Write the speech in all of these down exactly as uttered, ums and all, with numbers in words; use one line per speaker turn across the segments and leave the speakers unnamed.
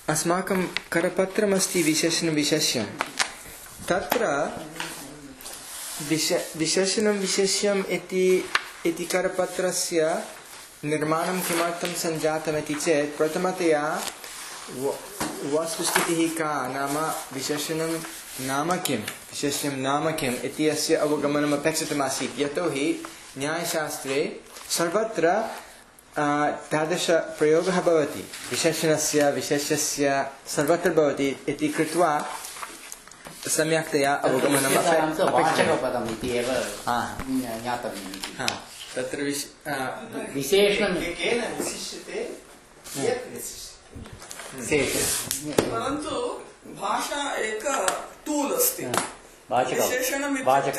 अस्माकं करपत्रमस्ति विशेषण विशेष्यं तत्र विशेषणं विशेष्यम् इति इति करपत्रस्य निर्माणं किमर्थं सञ्जातमिति चेत् प्रथमतया वस्तुस्थितिः का नाम विशेषणं नाम किं विशेषणं नाम किम् इति अस्य अवगमनम् अपेक्षितमासीत् यतोहि न्यायशास्त्रे सर्वत्र तादृश प्रयोगः भवति विशेषणस्य विशेषस्य सर्वत्र भवति इति कृत्वा सम्यक्तया अवगमनम्
वाचकपदम् इति एव ज्ञातव्यम्
तत्र
विशेषणं
केन विशिष्यते
परन्तु भाषा एक टूल् अस्ति विशेषणम्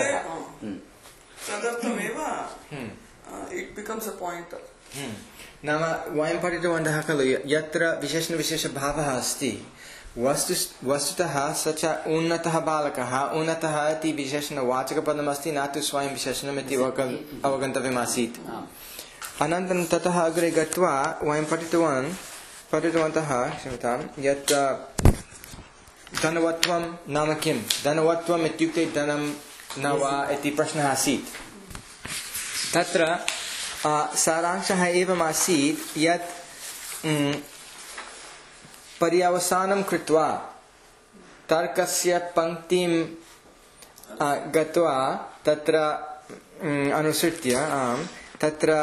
तदर्थमेव इट् बिकम्स् अ पायिण्टर्
नाम वयं पठितवन्तः खलु यत्र विशेषणविशेषभावः अस्ति वस्तु वस्तुतः स च उन्नतः बालकः उन्नतः इति विशेषणवाचकपदमस्ति न तु स्वयं विशेषणमिति अवगन्तव्यमासीत् अनन्तरं ततः अग्रे गत्वा वयं पठितवान् पठितवन्तः क्षम्यतां यत् धनवत्वं नाम किं धनवत्वम् इत्युक्ते धनं न वा इति प्रश्नः आसीत् तत्र सारांशः एवमासीत् यत् पर्यावसानं कृत्वा तर्कस्य पङ्क्तिं गत्वा तत्र अनुसृत्य तत्र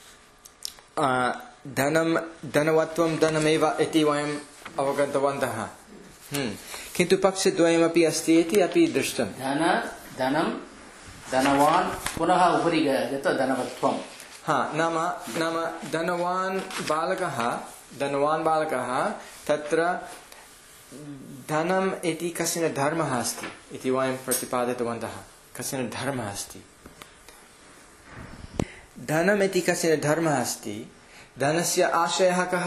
धनं धनवत्वं धनमेव इति वयम् अवगतवन्तः किन्तु पक्षद्वयमपि अस्ति इति अपि दृष्टं
धन धनं धनवान् पुनः उपरि गत्वा धनवत्वं
हा नाम नाम धनवान् बालकः धनवान् बालकः तत्र धनम् इति कश्चन धर्मः अस्ति इति वयं प्रतिपादितवन्तः कश्चन धर्मः अस्ति धनम् इति कश्चन धर्मः अस्ति धनस्य आशयः कः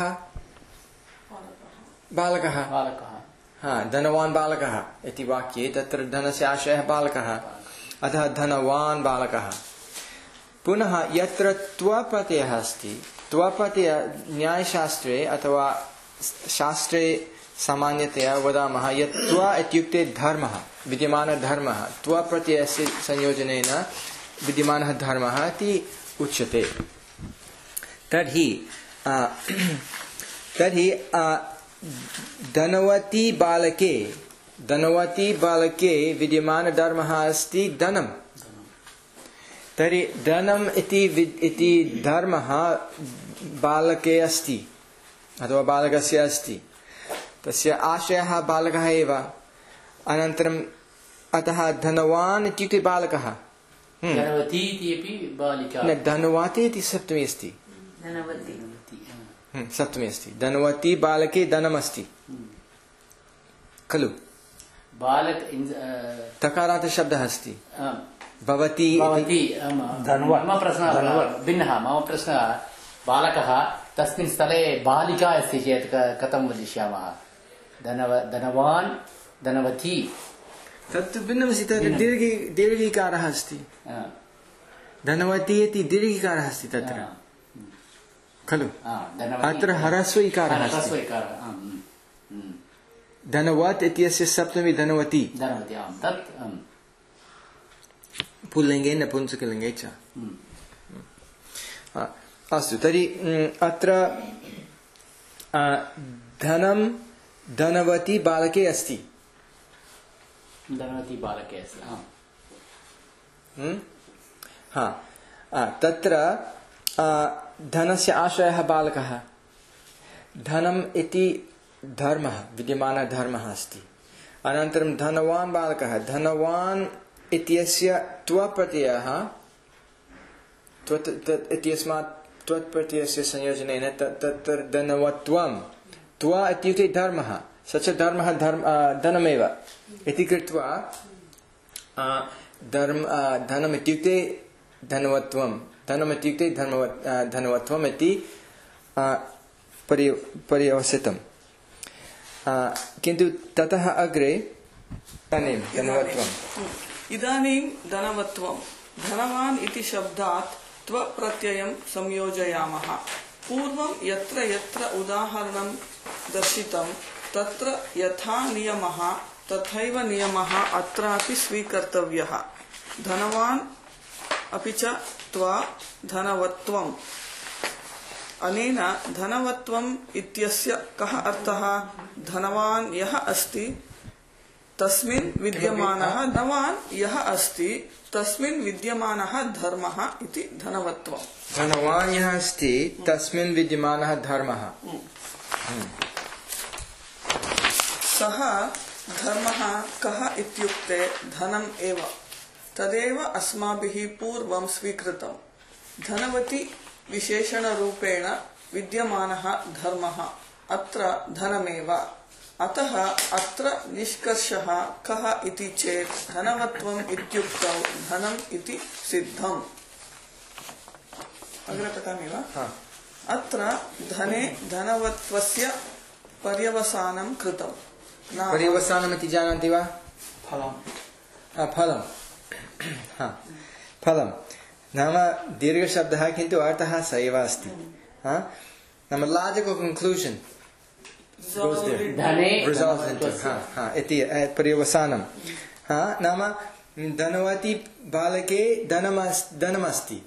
बालकः
बालकः
हा धनवान् बालकः इति वाक्ये तत्र धनस्य आशयः बालकः अतः धनवान् बालकः पुनः यत्र त्वप्रत्ययः अस्ति त्वप्रत्यय न्यायशास्त्रे अथवा शास्त्रे सामान्यतया वदामः यत् त्व इत्युक्ते धर्मः विद्यमानधर्मः त्वप्रत्ययस्य संयोजनेन विद्यमानः धर्मः इति उच्यते तर्हि तर्हि धनवती बालके धनवती बालके विद्यमानधर्मः अस्ति धनम् तर्हि धनम् इति इति धर्मः बालके अस्ति अथवा बालकस्य अस्ति तस्य आशयः बालकः एव अनन्तरम् अतः धनवान् इत्युक्ते बालकः
धनवती इति अपि बालिका
न धनवती इति सप्तमी अस्ति सप्तमी अस्ति धनवती बालके धनमस्ति खलु
बालक
तकारान्त शब्दः अस्ति भवती
मम प्रश्नः भिन्नः मम प्रश्नः बालकः तस्मिन् स्थले बालिका अस्ति चेत् कथं वदिष्यामः धनव धनवान् धनवती
तत्तु भिन्नमस्ति तत्र दीर्घी दीर्घीकारः अस्ति धनवती इति दीर्घीकारः अस्ति तत्र खलु अत्र ह्रस्व इकारः अस्ति धनवत् इत्यस्य सप्तमी धनवती पुल्लिङ्गे नपुंसकलिङ्गे च अस्तु तर्हि अत्र धनं धनवती बालके अस्ति
धनवती बालके अस्ति
हा तत्र धनस्य आशयः बालकः धनम् इति धर्मः विद्यमानधर्मः अस्ति अनन्तरं धनवान् बालकः धनवान् इत्यस्य त्वप्रत्ययः इत्यस्मात् त्वत्प्रत्ययस्य संयोजनेन तत्र धनवत्वं त्व इत्युक्ते धर्मः स च धर्मः धर्म धनमेव इति कृत्वा धर्म धनम् इत्युक्ते धनवत्वं धनम् इत्युक्ते धर्मवत् धनवत्वम् इति परि पर्यवसितम् किन्तु ततः अग्रे धनेन धनवत्वम्
इदानीं धनवत्वं धनवान् इति शब्दात् त्व प्रत्ययं संयोजयामः पूर्वं यत्र यत्र उदाहरणं दर्शितं तत्र यथा नियमः तथैव नियमः अत्रापि स्वीकर्तव्यः। धनवान् अपि च त्वा धनवत्वम्। अनेन धनवत्वम् इत्यस्य कः अर्थः? धनवान् यः अस्ति तस्मिन् विद्यमानः धनवान् यः अस्ति तस्मिन् विद्यमानः धर्मः इति धनवत्वम्।
धनवान् यः अस्ति तस्मिन् विद्यमानः धर्मः।
सः धर्मः कः इत्युक्ते धनम् एव। तदेव अस्माभिः पूर्वं स्वीकृतम्। धनवति विशेषणरूपेण विद्यमानः धर्मः अत्र धनमेव। अतः अत्र निष्कर्षः कः इति चेत् धनवत्वम् इत्युक्तौ धनम् इति सिद्धम्। अग्रे पठामि वा? अत्र धने धनवत्वस्य पर्यवसानं कृतम्।
पर्यवसानम् इति जानन्ति वा?
फलम्।
फलम्। फलम् नाम दीर्घशब्दः किन्तु अर्थः स एव अस्ति। नाम लाजिकल् कन्क्लूजन् इति पर्यवसानं। नाम धनवती बालके धनमस्ति,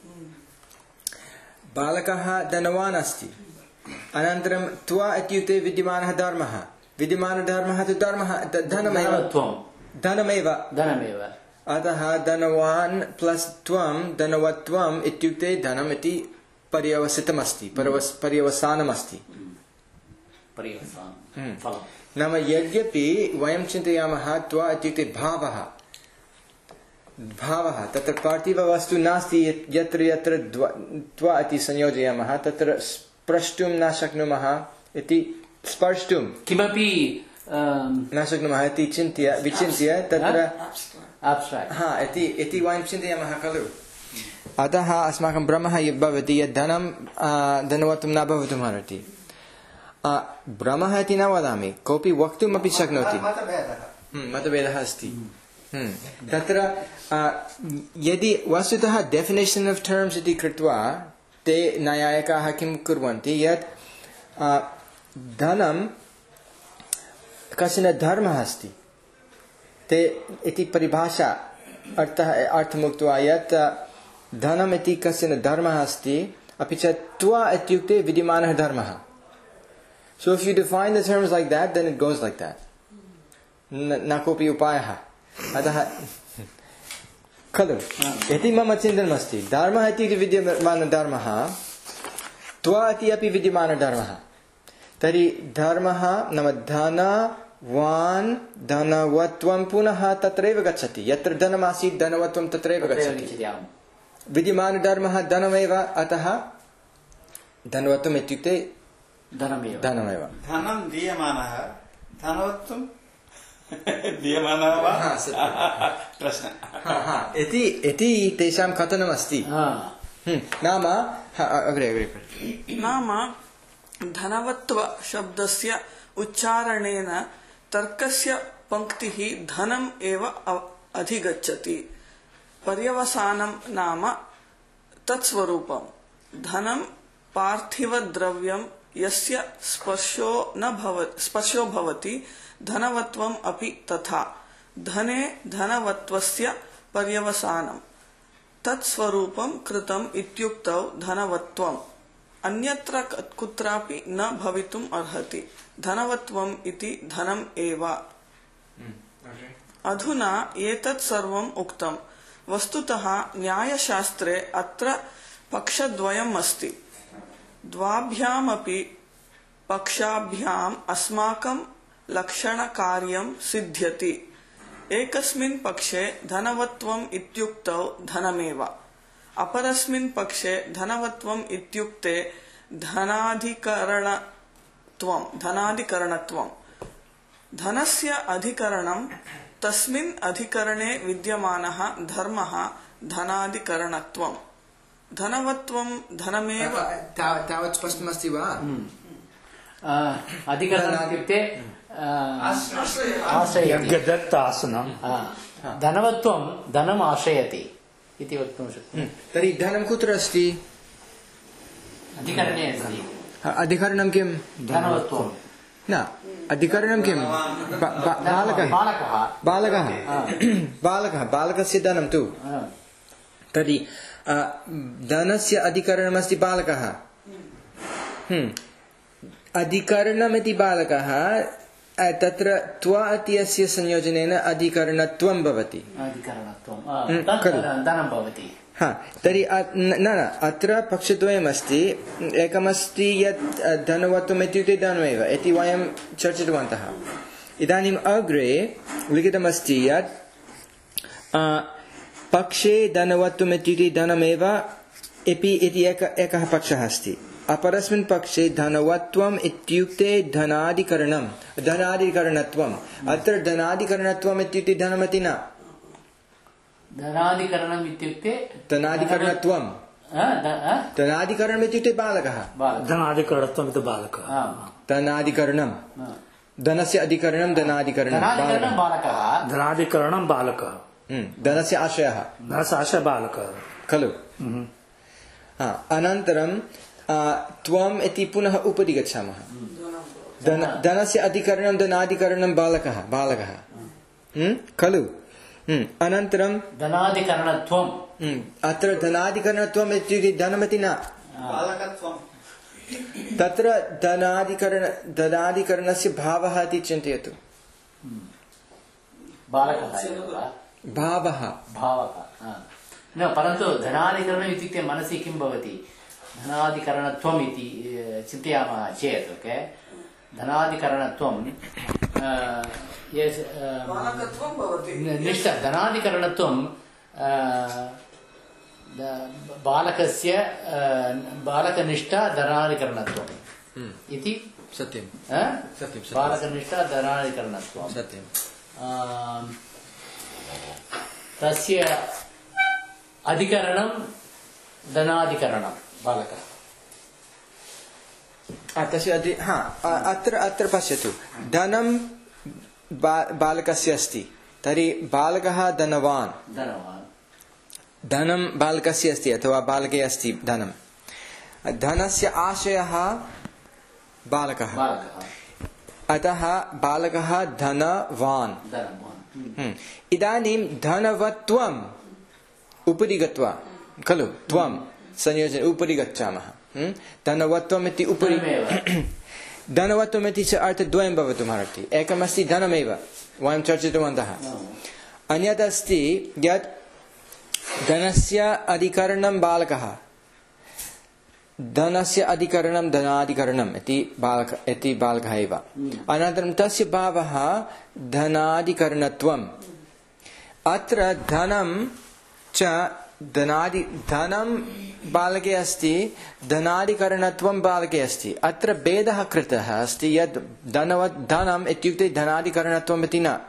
बालकः धनवान् अस्ति। अनन्तरं त्वा इत्युक्ते विद्यमानः धर्मः। विद्यमानधर्मः तु धर्मः धनमेव धनमेव धनमेव अतः धनवान् प्लस् त्वं धनवत्वम् इत्युक्ते धनम् इति पर्यवसितमस्ति, पर्यवसानमस्ति। नाम यद्यपि वयं चिन्तयामः त्वा इत्युक्ते भावः भावः तत्र पार्थिववस्तु नास्ति यत्र यत्र त्वा इति संयोजयामः तत्र स्प्रष्टुं न शक्नुमः इति स्पर्ष्टुं किमपि न शक्नुमः इति चिन्त्य विचिन्त्य तत्र हा इति इति वयं चिन्तयामः खलु। अतः अस्माकं भ्रमः यद् भवति यद् धनं धनवत्वं न भवितुमर्हति। भ्रमः इति न वदामि, कोऽपि वक्तुमपि शक्नोति। मतभेदः अस्ति तत्र। यदि वस्तुतः डेफिनेशन् आफ् टर्म्स् इति कृत्वा ते न्यायिकाः किं कुर्वन्ति यत् धनं कश्चन धर्मः अस्ति ते इति परिभाषा अर्थः अर्थमुक्त्वा यत् धनम् इति कश्चन धर्मः अस्ति अपि च त्वा इत्युक्ते विद्यमानः धर्मः। So if you define the terms like that, then it goes like that. न कोऽपि उपायः। अतः खलु इति मम चिन्तनमस्ति। धर्मः इति विद्यमानधर्मः, त्वा इति अपि विद्यमानधर्मः। तर्हि धर्मः नाम धनवान् धनवत्वं पुनः तत्रैव गच्छति। यत्र धनमासीत् धनवत्वं तत्रैव गच्छति। विद्यमानधर्मः धनमेव, अतः धनवत्वम् इत्युक्ते धनमेव धनमेव।
धनं दीयमानः धनवत्वं दीयमानः वा प्रश्नः
इति इति तेषां कथनमस्ति। नाम अग्रे अग्रे
नाम धनवत्व शब्दस्य उच्चारणेन तर्कस्य पंक्तिः धनम् एव अधिगच्छति। पर्यवसानं नाम तत्स्वरूपं। धनं पार्थिवद्रव्यं यस्य स्पर्शो न भव स्पर्शो भवति, धनवत्वम् अपि तथा। धने धनवत्वस्य पर्यवसानं तत्स्वरूपं कृतम् इत्युक्तौ धनवत्वम्। अन्यत्र कुत्रापि न भवितुम् अर्हति। धनवत्वम् इति धनम् एव। अधुना एतत् सर्वम् उक्तम्। वस्तुतः न्यायशास्त्रे अत्र पक्षद्वयम् अस्ति। द्वाभ्यामपि पक्षाभ्याम् अस्माकं लक्षणकार्यं सिद्ध्यति। एकस्मिन् पक्षे धनवत्वम् इत्युक्तौ धनमेव, अपरस्मिन् पक्षे धनवत्वम् इत्युक्ते धनाधिकरणत्वं धनाधिकरणत्वं। धनस्य अधिकरणं तस्मिन् अधिकरणे विद्यमानः धर्मः धनाधिकरणत्वं। धनवत्वं धनमेव।
तावत् स्पष्टमस्ति वा?
अधिकरणम् इत्युक्ते आश्रयति। धनवत्वं धनम् आश्रयति इति वक्तुं शक्यते।
तर्हि धनं कुत्र अस्ति?
अधिकरणे अस्ति।
अधिकरणं किं?
धनवत्वं
न अधिकरणं किं बालकः बालकः बालकः बालकस्य धनं तु तर्हि धनस्य अधिकरणमस्ति बालकः अधिकरणमिति बालकः तत्र त्व इत्यस्य संयोजनेन अधिकरणत्वं भवति हा तर्हि न न अत्र पक्षद्वयमस्ति एकमस्ति यत् धनवत्वम् इत्युक्ते धनमेव इति वयं चर्चितवन्तः इदानीम् अग्रे लिखितमस्ति यत् पक्षे धनवत्वम् इत्युक्ते धनमेव इति एक एकः पक्षः अस्ति अपरस्मिन् पक्षे धनवत्वम् इत्युक्ते धनादिकरणं धनादिकरणत्वम् अत्र धनादिकरणत्वम् इत्युक्ते धनमिति न
धनादिकरणम् इत्युक्ते
धनादिकरणत्वं धनादिकरणम् इत्युक्ते बालकः
धनादिकरणत्वम् इति बालकः
धनादिकरणं धनस्य अधिकरणं धनादिकरणं
बालकः धनादिकरणं बालकः
धनस्य आशयः
धनस्य आशयः बालकः खलु
अनन्तरं त्वम् इति पुनः उपरि गच्छामः धनस्य अधिकरणं धनादिकरणं बालकः बालकः खलु अनन्तरं
धनादिकरणत्वम्
अत्र धनादिकरणत्वम् इत्युक्ते धनमिति न तत्र धनादिकरण धनादिकरणस्य भावः इति चिन्तयतु भावः
भावः न परन्तु धनादिकरणम् इत्युक्ते मनसि किं भवति धनादिकरणत्वम् इति चिन्तयामः चेत् ओके धनादिकरणत्वं निष्ठा धनादिकरणत्वं बालकस्य बालकनिष्ठा धनादिकरणत्वम् इति
सत्यं सत्यं
बालकनिष्ठा धनादिकरणत्वं
सत्यं
तस्य अधिकरणं धनादिकरणं बालकः
तस्य अधि हा अत्र अत्र पश्यतु धनं बालकस्य अस्ति तर्हि बालकः धनवान्
धनवान्
धनं बालकस्य अस्ति अथवा बालके अस्ति धनं धनस्य आशयः बालकः अतः बालकः धनवान् इदानीं धनवत्वम् उपरि गत्वा खलु त्वं संयोजन उपरि गच्छामः धनवत्वम् इति उपरि धनवत्वम् इति च अर्थद्वयं भवितुमर्हति एकमस्ति धनमेव वयं चर्चितवन्तः अन्यत् अस्ति यत् धनस्य अधिकरणं बालकः धनस्य अधिकरणं धनाधिकरणम् इति बालक इति बालकः एव अनन्तरं तस्य भावः धनाधिकरणत्वम् अत्र धनं च धनादि धनं बालके अस्ति धनादिकरणत्वं बालके अस्ति अत्र भेदः कृतः अस्ति यत् धनवत् धनम् इत्युक्ते धनादिकरणत्वम् इति न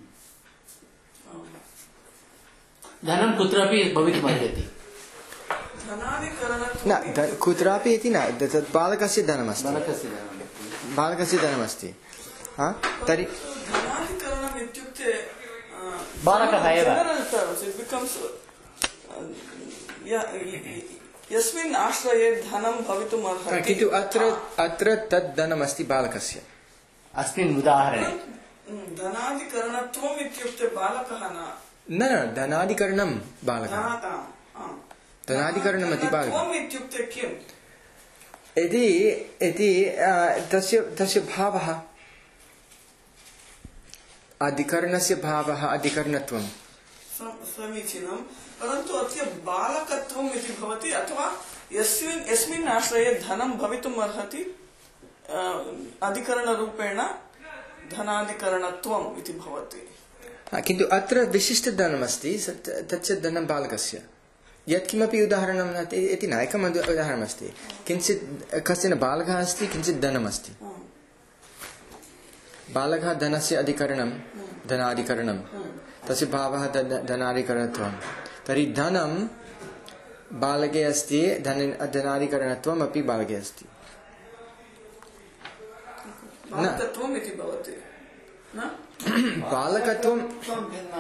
धनं कुत्रापि भवितुमर्हति
न कुत्रापि इति न तत् बालकस्य धनमस्ति बालकस्य धनमस्ति तर्हि
बालकः एव
यस्मिन् आश्रये धनं भवितुम् अर्हति
किन्तु अत्र अत्र तद् धनमस्ति बालकस्य
अस्मिन् उदाहरणे
धनादिकरणत्वम् इत्युक्ते बालकः न
न धनादिकरणं बालकः धनादिकरणम् इति बालकः
इत्युक्ते किम्
इति इति तस्य तस्य भावः अधिकरणस्य भावः अधिकरणत्वं
समीचीनं परन्तु अद्य बालकत्वम् इति भवति अथवा यस्मिन् यस्मिन् आश्रये धनं भवितुम् अर्हति अधिकरणरूपेण धनाधिकरणत्वम् इति भवति
किन्तु अत्र विशिष्टधनमस्ति तच्च धनं बालकस्य यत्किमपि उदाहरणं इति न एकम् उदाहरणमस्ति किञ्चित् कश्चन बालकः अस्ति किञ्चित् धनमस्ति बालकः धनस्य अधिकरणं धनाधिकरणं तस्य भावः धनाधिकरणत्वं तर्हि धनं बालके अस्ति धन धनाधिकरणत्वम् अपि बालके अस्ति बालकत्वं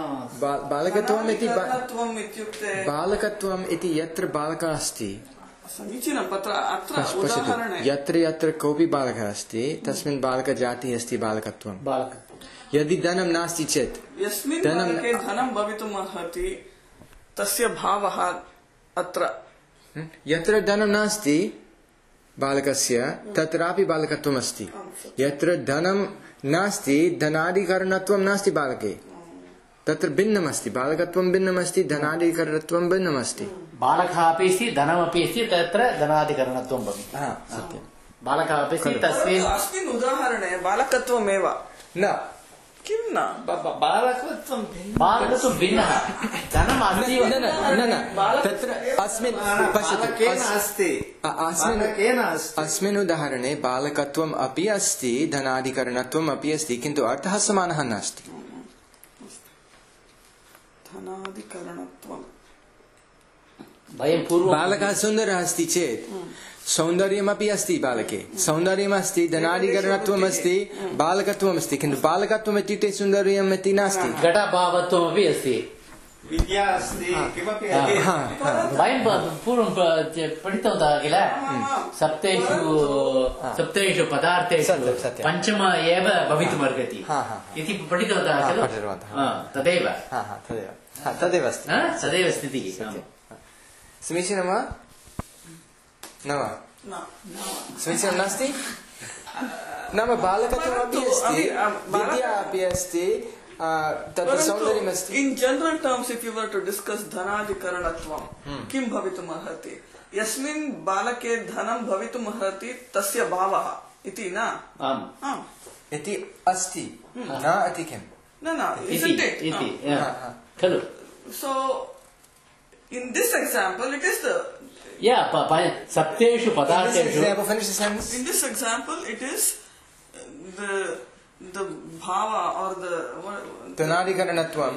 बालकत्वम् इति बालकत्वम् इति यत्र बालकः अस्ति
समीचीनं तत्र अत्र उदाहरणे
यत्र यत्र कोऽपि बालकः अस्ति तस्मिन् बालकजातिः अस्ति बालकत्वं
बालकत्वं
यदि धनं नास्ति चेत्
यस्मिन् बालके धनं भवितुम् अर्हति तस्य भावः अत्र
यत्र धनं नास्ति बालकस्य तत्रापि बालकत्वम् अस्ति यत्र धनं नास्ति धनादिकरणत्वं नास्ति बालके तत्र भिन्नमस्ति बालकत्वं भिन्नमस्ति धनादिकरणत्वं भिन्नमस्ति
बालकः अपि अस्ति धनमपि अस्ति तत्र धनादिकरणत्वं भवति
सत्यं
बालकः अपि अस्ति तस्मिन्
अस्मिन् उदाहरणे बालकत्वमेव
न
किं न
बालकत्वं
बालकत्वं भिन्नः धनम् अस्ति
न न न तत्र अस्मिन् पश्यतु
अस्ति
अस्मिन् अस्मिन् उदाहरणे बालकत्वम् अपि अस्ति धनादिकरणत्वम् अपि अस्ति किन्तु अर्थः समानः नास्ति
धनादिकरणत्वं
वयं पूर्वं
बालकः सुन्दरः अस्ति चेत् सौन्दर्यमपि अस्ति बालके सौन्दर्यमस्ति धनादिकरणत्वम् अस्ति बालकत्वम् अस्ति किन्तु बालकत्वम् इत्युक्ते सौन्दर्यम् इति नास्ति
घटभावत्वमपि अस्ति
विद्या अस्ति किमपि
वयं पूर्वं पठितवन्तः किल सप्तेषु सप्तेषु पदार्थेषु पञ्चम एव भवितुमर्हति इति पठितवन्तः खलु तदेव
तदेव अस्ति
तदेव स्थितिः
समीचीनं वा न वा समीचीनं नास्ति नाम बालकत्वमपि अस्ति विद्या अपि अस्ति तत्र सौन्दर्यमस्ति
in general terms if you were to discuss धनादिकरणत्वं किं भवितुम् अर्हति यस्मिन् बालके धनं भवितुम् अर्हति तस्य भावः इति न
आम्
इति अस्ति न इति किं
न न
इति इति खलु
so in this example it is the
yeah सप्तेषु पदार्थेषु
in this example it is the the bhava or the
धनादिकरणत्वं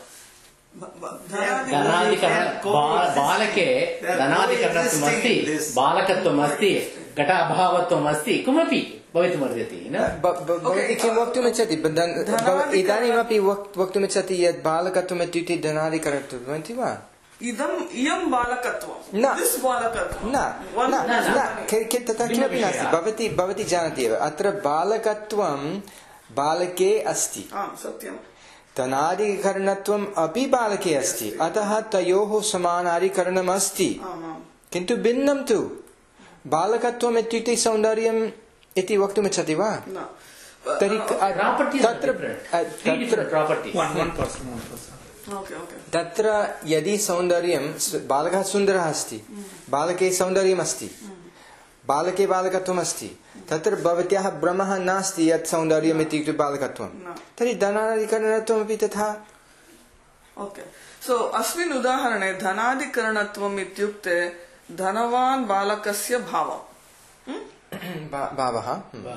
धनादिकरण बालके धनादिकरणत्वम् अस्ति बालकत्वम् अस्ति घटाभावत्वम् अस्ति किमपि भवितुमर्हति
भवती किं वक्तुमिच्छति इदानीमपि वक्तुमिच्छति यत् बालकत्वम् इत्युक्ते धनादिकरणत्वम् इति वा
इदम् इयं बालकत्वं
न
दिस् बालकत्वं
न तथा किमपि नास्ति भवती भवती जानाति एव अत्र बालकत्वं बालके अस्ति
सत्यं
धनादिकरणत्वम् अपि बालके अस्ति अतः तयोः समानादिकरणम् अस्ति किन्तु भिन्नं तु बालकत्वम् इत्युक्ते सौन्दर्यम् इति वक्तुमिच्छति वा तर्हि तत्र यदि सौन्दर्यं बालकः सुन्दरः अस्ति बालके सौन्दर्यमस्ति बालके बालकत्वम् अस्ति तत्र भवत्याः भ्रमः नास्ति यत् सौन्दर्यम् इत्युक्ते बालकत्वं तर्हि धनादिकरणत्वमपि तथा
ओके सो अस्मिन् उदाहरणे धनादिकरणत्वम् इत्युक्ते धनवान् बालकस्य भावः
भावः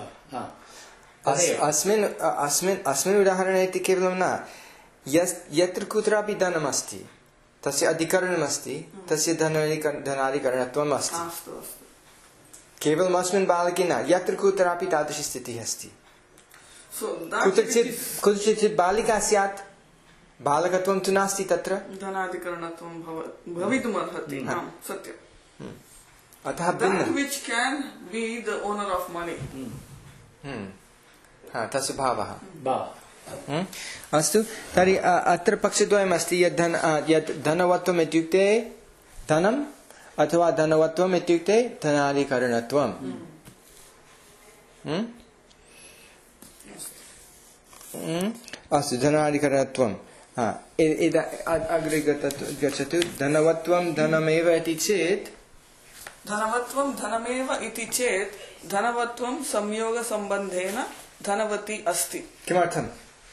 अस्मिन् अस्मिन् अस्मिन् उदाहरणे इति केवलं न यत्र कुत्रापि धनमस्ति तस्य अधिकरणमस्ति तस्य धनादिकरणत्वम् अस्ति केवलम् अस्मिन् बालके न यत्र कुत्रापि तादृशी स्थितिः अस्ति कुत्रचित् कुत्रचित् बालिका स्यात् बालकत्वं तु नास्ति तत्र
धनादिकरणत्वं भवितुमर्हति सत्यम्
अतः भिन्नं
which can be the owner of money
तस्य भावः अस्तु तर्हि अत्र पक्षद्वयम् अस्ति यत् धन यत् धनवत्वम् इत्युक्ते धनम् अथवा धनवत्वम् इत्युक्ते धनादिकरणत्वम् अस्तु धनादिकरणत्वम् अग्रे गच्छतु धनवत्वं धनमेव इति चेत्
धनवत्वं धनमेव इति चेत् धनवत्वं संयोगसम्बन्धेन धनवती अस्ति
किमर्थं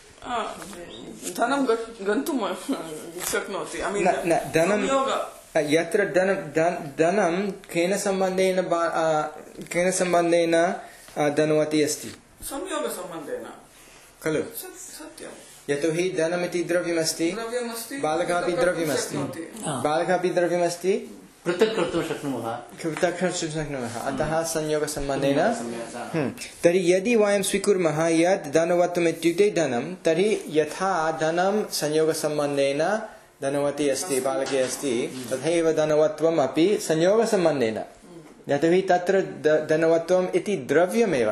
धनं गन्तुं शक्नोति
धनं यत्र धनं केन सम्बन्धेन केन सम्बन्धेन धनवती अस्ति
संयोगसम्बन्धेन
खलु
सत्यं
यतोहि धनमिति द्रव्यमस्ति बालकः अपि द्रव्यमस्ति बालकः अपि द्रव्यमस्ति
पृथक् कर्तुं शक्नुमः
पृथक् कर्तुं शक्नुमः अतः संयोगसम्बन्धेन तर्हि यदि वयं स्वीकुर्मः यत् धनवत्वम् इत्युक्ते धनं तर्हि यथा धनं संयोगसम्बन्धेन धनवती अस्ति बालके अस्ति तथैव धनवत्वम् अपि संयोगसम्बन्धेन यतोहि तत्र धनवत्वम् इति द्रव्यमेव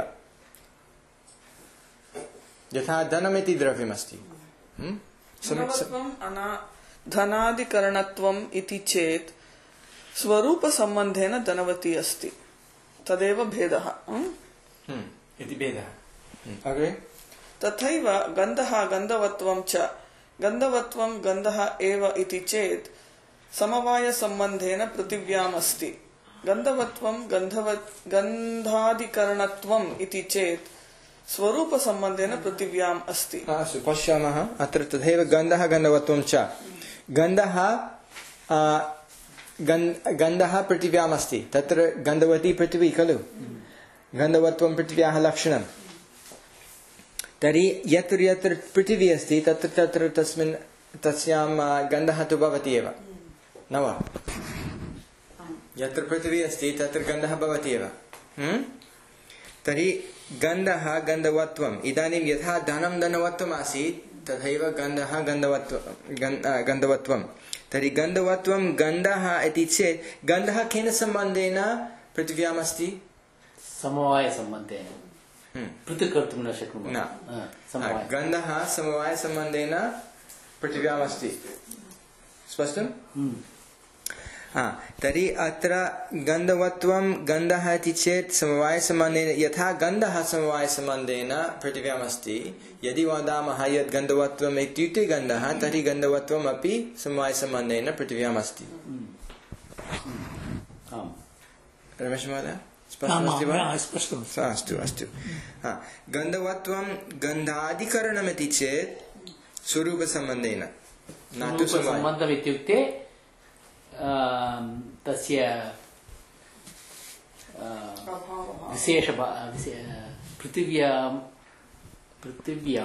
यथा धनमिति द्रव्यमस्ति
धनवत्वम् अना धनादिकरणत्वम् इति चेत् स्वरूपसम्बन्धेन धनवती अस्ति तदेव भेदः
इति भेदः अग्रे
तथैव गन्धः गन्धवत्वं च गन्धवत्वं गन्धः एव इति चेत् समवायसम्बन्धेन पृथिव्याम् अस्ति गन्धवत्वं गन्धवत् गन्धादिकरणत्वम् इति चेत् स्वरूपसम्बन्धेन पृथिव्याम् अस्ति
अस्तु पश्यामः अत्र तथैव गन्धः गन्धवत्वं च गन्धः गन्धः पृथिव्याम् अस्ति तत्र गन्धवती पृथिवी खलु गन्धवत्वं पृथिव्याः लक्षणं तर्हि यत्र यत्र पृथिवी अस्ति तत्र तत्र तस्मिन् तस्यां गन्धः तु भवति एव न वा यत्र पृथिवी अस्ति तत्र गन्धः भवति एव तर्हि गन्धः गन्धवत्वम् इदानीं यथा धनं धनवत्वम् आसीत् तथैव गन्धः गन्धवत्वं गन्धवत्वं तर्हि गन्धवत्वं गन्धः इति चेत् गन्धः केन सम्बन्धेन पृथिव्याम् अस्ति
समवायसम्बन्धेन पृथक् कर्तुं न शक्नुमः
गन्धः समवायसम्बन्धेन पृथिव्याम् अस्ति स्पष्टं तर्हि अत्र गन्धवत्वं गन्धः इति चेत् समवायसम्बन्धेन यथा गन्धः समवायसम्बन्धेन पृथिव्याम् अस्ति यदि वदामः यत् गन्धवत्वम् इत्युक्ते गन्धः तर्हि गन्धवत्वम् अपि समवायसम्बन्धेन पृथिव्याम् अस्ति रमेश महोदय अस्तु अस्तु गन्धवत्वं गन्धादिकरणमिति चेत् स्वरूपसम्बन्धेन न तु
सम्बन्धम् इत्युक्ते तस्य विशेष पृथिव्यां पृथिव्या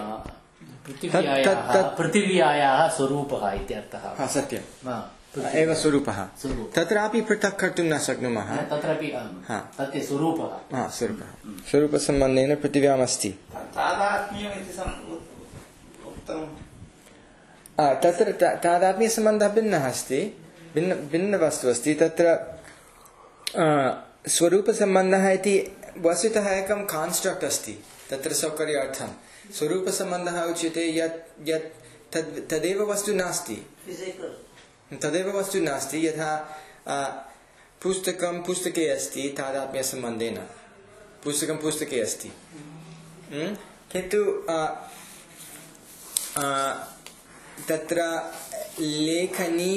पृथिव्यायाः स्वरूपः इत्यर्थः
सत्यम् एव स्वरूपः तत्रापि पृथक् कर्तुं न शक्नुमः
तत्रापि तस्य स्वरूपः
स्वरूपः स्वरूपसम्बन्धेन पृथिव्याम् अस्ति तत्र तादात्म्यसम्बन्धः भिन्नः अस्ति भिन्न भिन्नवस्तु अस्ति तत्र स्वरूपसम्बन्धः इति वस्तुतः एकं कान्स्ट्रक्ट् अस्ति तत्र सौकर्यार्थं स्वरूपसम्बन्धः उच्यते यत् यत् तद् तदेव वस्तु नास्ति तदेव वस्तु नास्ति यथा पुस्तकं पुस्तके अस्ति तादात्म्यसम्बन्धेन पुस्तकं पुस्तके अस्ति किन्तु तत्र लेखनी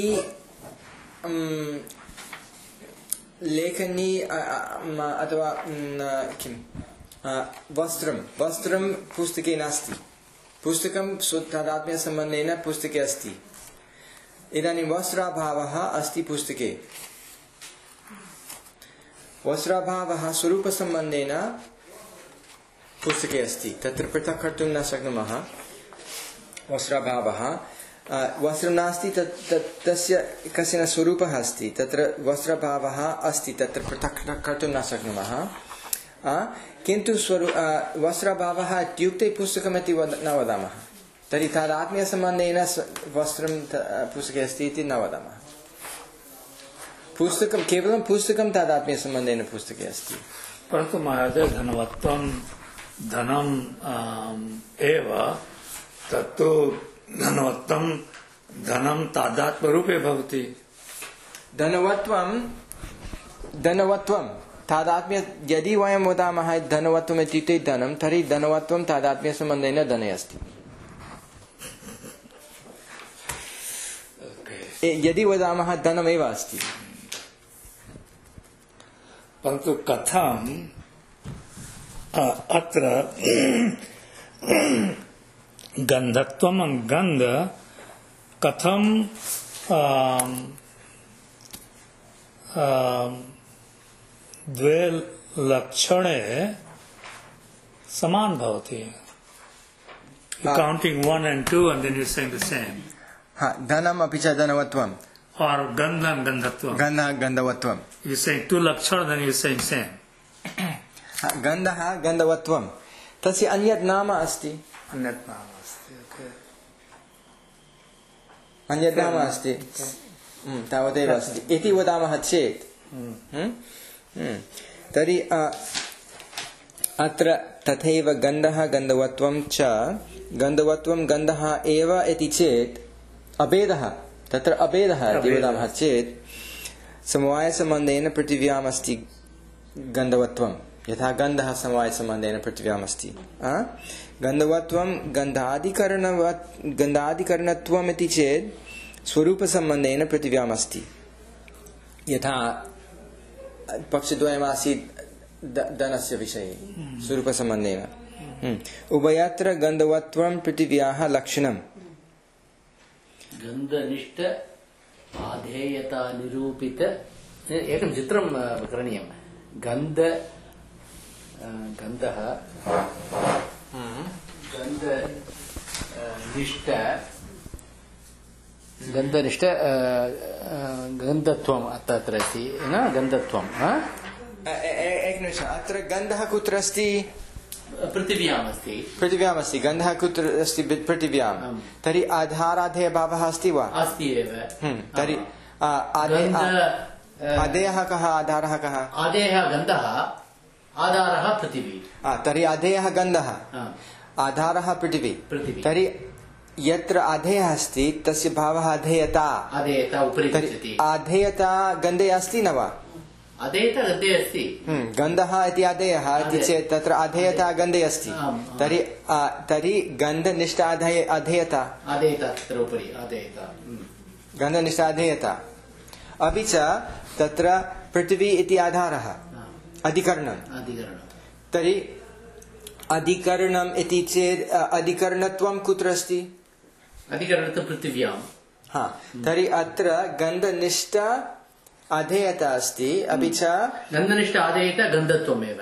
लेखनी अथवा किं वस्त्रं वस्त्रं पुस्तके नास्ति पुस्तकं तादात्म्यसम्बन्धेन पुस्तके अस्ति इदानीं वस्त्राभावः अस्ति पुस्तके वस्त्राभावः स्वरूपसम्बन्धेन पुस्तके अस्ति तत्र पृथक् कर्तुं न शक्नुमः वस्त्राभावः वस्त्रं नास्ति तत् तस्य कश्चन स्वरूपः अस्ति तत्र वस्त्राभावः अस्ति तत्र पृथक् कर्तुं न शक्नुमः किन्तु स्वरू वस्त्राभावः इत्युक्ते पुस्तकमिति न वदामः तर्हि तादात्म्यसम्बन्धेन वस्त्रं पुस्तके अस्ति इति न वदामः पुस्तकं केवलं पुस्तकं तादात्म्यसम्बन्धेन पुस्तके अस्ति
परन्तु महोदय धनवत्वं धनम् एव तत्तु धनवत्वं धनं तादात्म्यरूपे भवति
धनवत्वं धनवत्वं तादात्म्य यदि वयं वदामः धनवत्वम् इत्युक्ते धनं तर्हि धनवत्वं तादात्म्यसम्बन्धेन धने अस्ति यदि वदामः धनमेव अस्ति
परन्तु कथम् अत्र गन्धत्वं गन्ध कथं द्वे लक्षणे समान भवति counting one and two and then you're saying the same
हाँ धनम अपि च धनवत्वम
और गंधम गंधत्वम
गंधा गंधवत्वम
you're saying two लक्षण then you're saying same
हाँ गंधः गंधवत्वम तस्य अन्यत् नाम अस्ति
अन्यत् नाम अस्ति ओके
अन्यथा नास्ति तावदेव अस्ति इति वदामः चेत् तर्हि अत्र तथैव गन्धः गन्धवत्वं च गन्धवत्वं गन्धः एव इति चेत् अभेदः तत्र अभेदः इति वदामः चेत् समवायसम्बन्धेन पृथिव्याम् अस्ति गन्धवत्वं यथा गन्धः समवायसम्बन्धेन पृथिव्याम् अस्ति गन्धवत्वं गन्धाधिकरणवत् गन्धाधिकरणत्वम् इति चेत् स्वरूपसम्बन्धेन पृथिव्याम् अस्ति यथा पक्षद्वयमासीत् धनस्य विषये स्वरूपसम्बन्धेन उभयत्र गन्धवत्वं पृथिव्याः लक्षणम्
गन्धनिष्ठ आधेयता निरूपित एकं चित्रं करणीयं गन्ध गन्धः गन्धनिष्ठ गन्धनिष्ठ गन्धत्वम् अत्र अस्ति न गन्धत्वं
एकनिमिषम् अत्र गन्धः कुत्र अस्ति
पृथिव्याम् अस्ति
पृथिव्याम् अस्ति गन्धः कुत्र अस्ति पृथिव्याम् तर्हि आधाराधेय भावः अस्ति वा
अस्ति एव
तर्हि आधेयः कः आधारः कः
आधेयः गन्धः आधारः पृथिवी
तर्हि आधेयः गन्धः आधारः पृथिवी तर्हि यत्र आधेयः अस्ति तस्य भावः अधेयता
अधेयता उपरि गच्छति
आधेयता गन्धे अस्ति न वा
अधेयता गन्धे अस्ति
गन्धः इति आधेयः इति चेत् तत्र अधेयता गन्धे अस्ति तर्हि तर्हि गन्धनिष्ठ अधेयता
अधेयता तत्र उपरि अधेयता
गन्धनिष्ठ अधेयता अपि च तत्र पृथिवी इति आधारः अधिकरणम् तर्हि अधिकरणम् इति चेत् अधिकरणत्वं कुत्र अस्ति
अधिकरणत्वं पृथिव्यां
हा तर्हि अत्र गन्धनिष्ठ अधेयता अस्ति अपि च
गन्धनिष्ठ अधेयता गन्धत्वमेव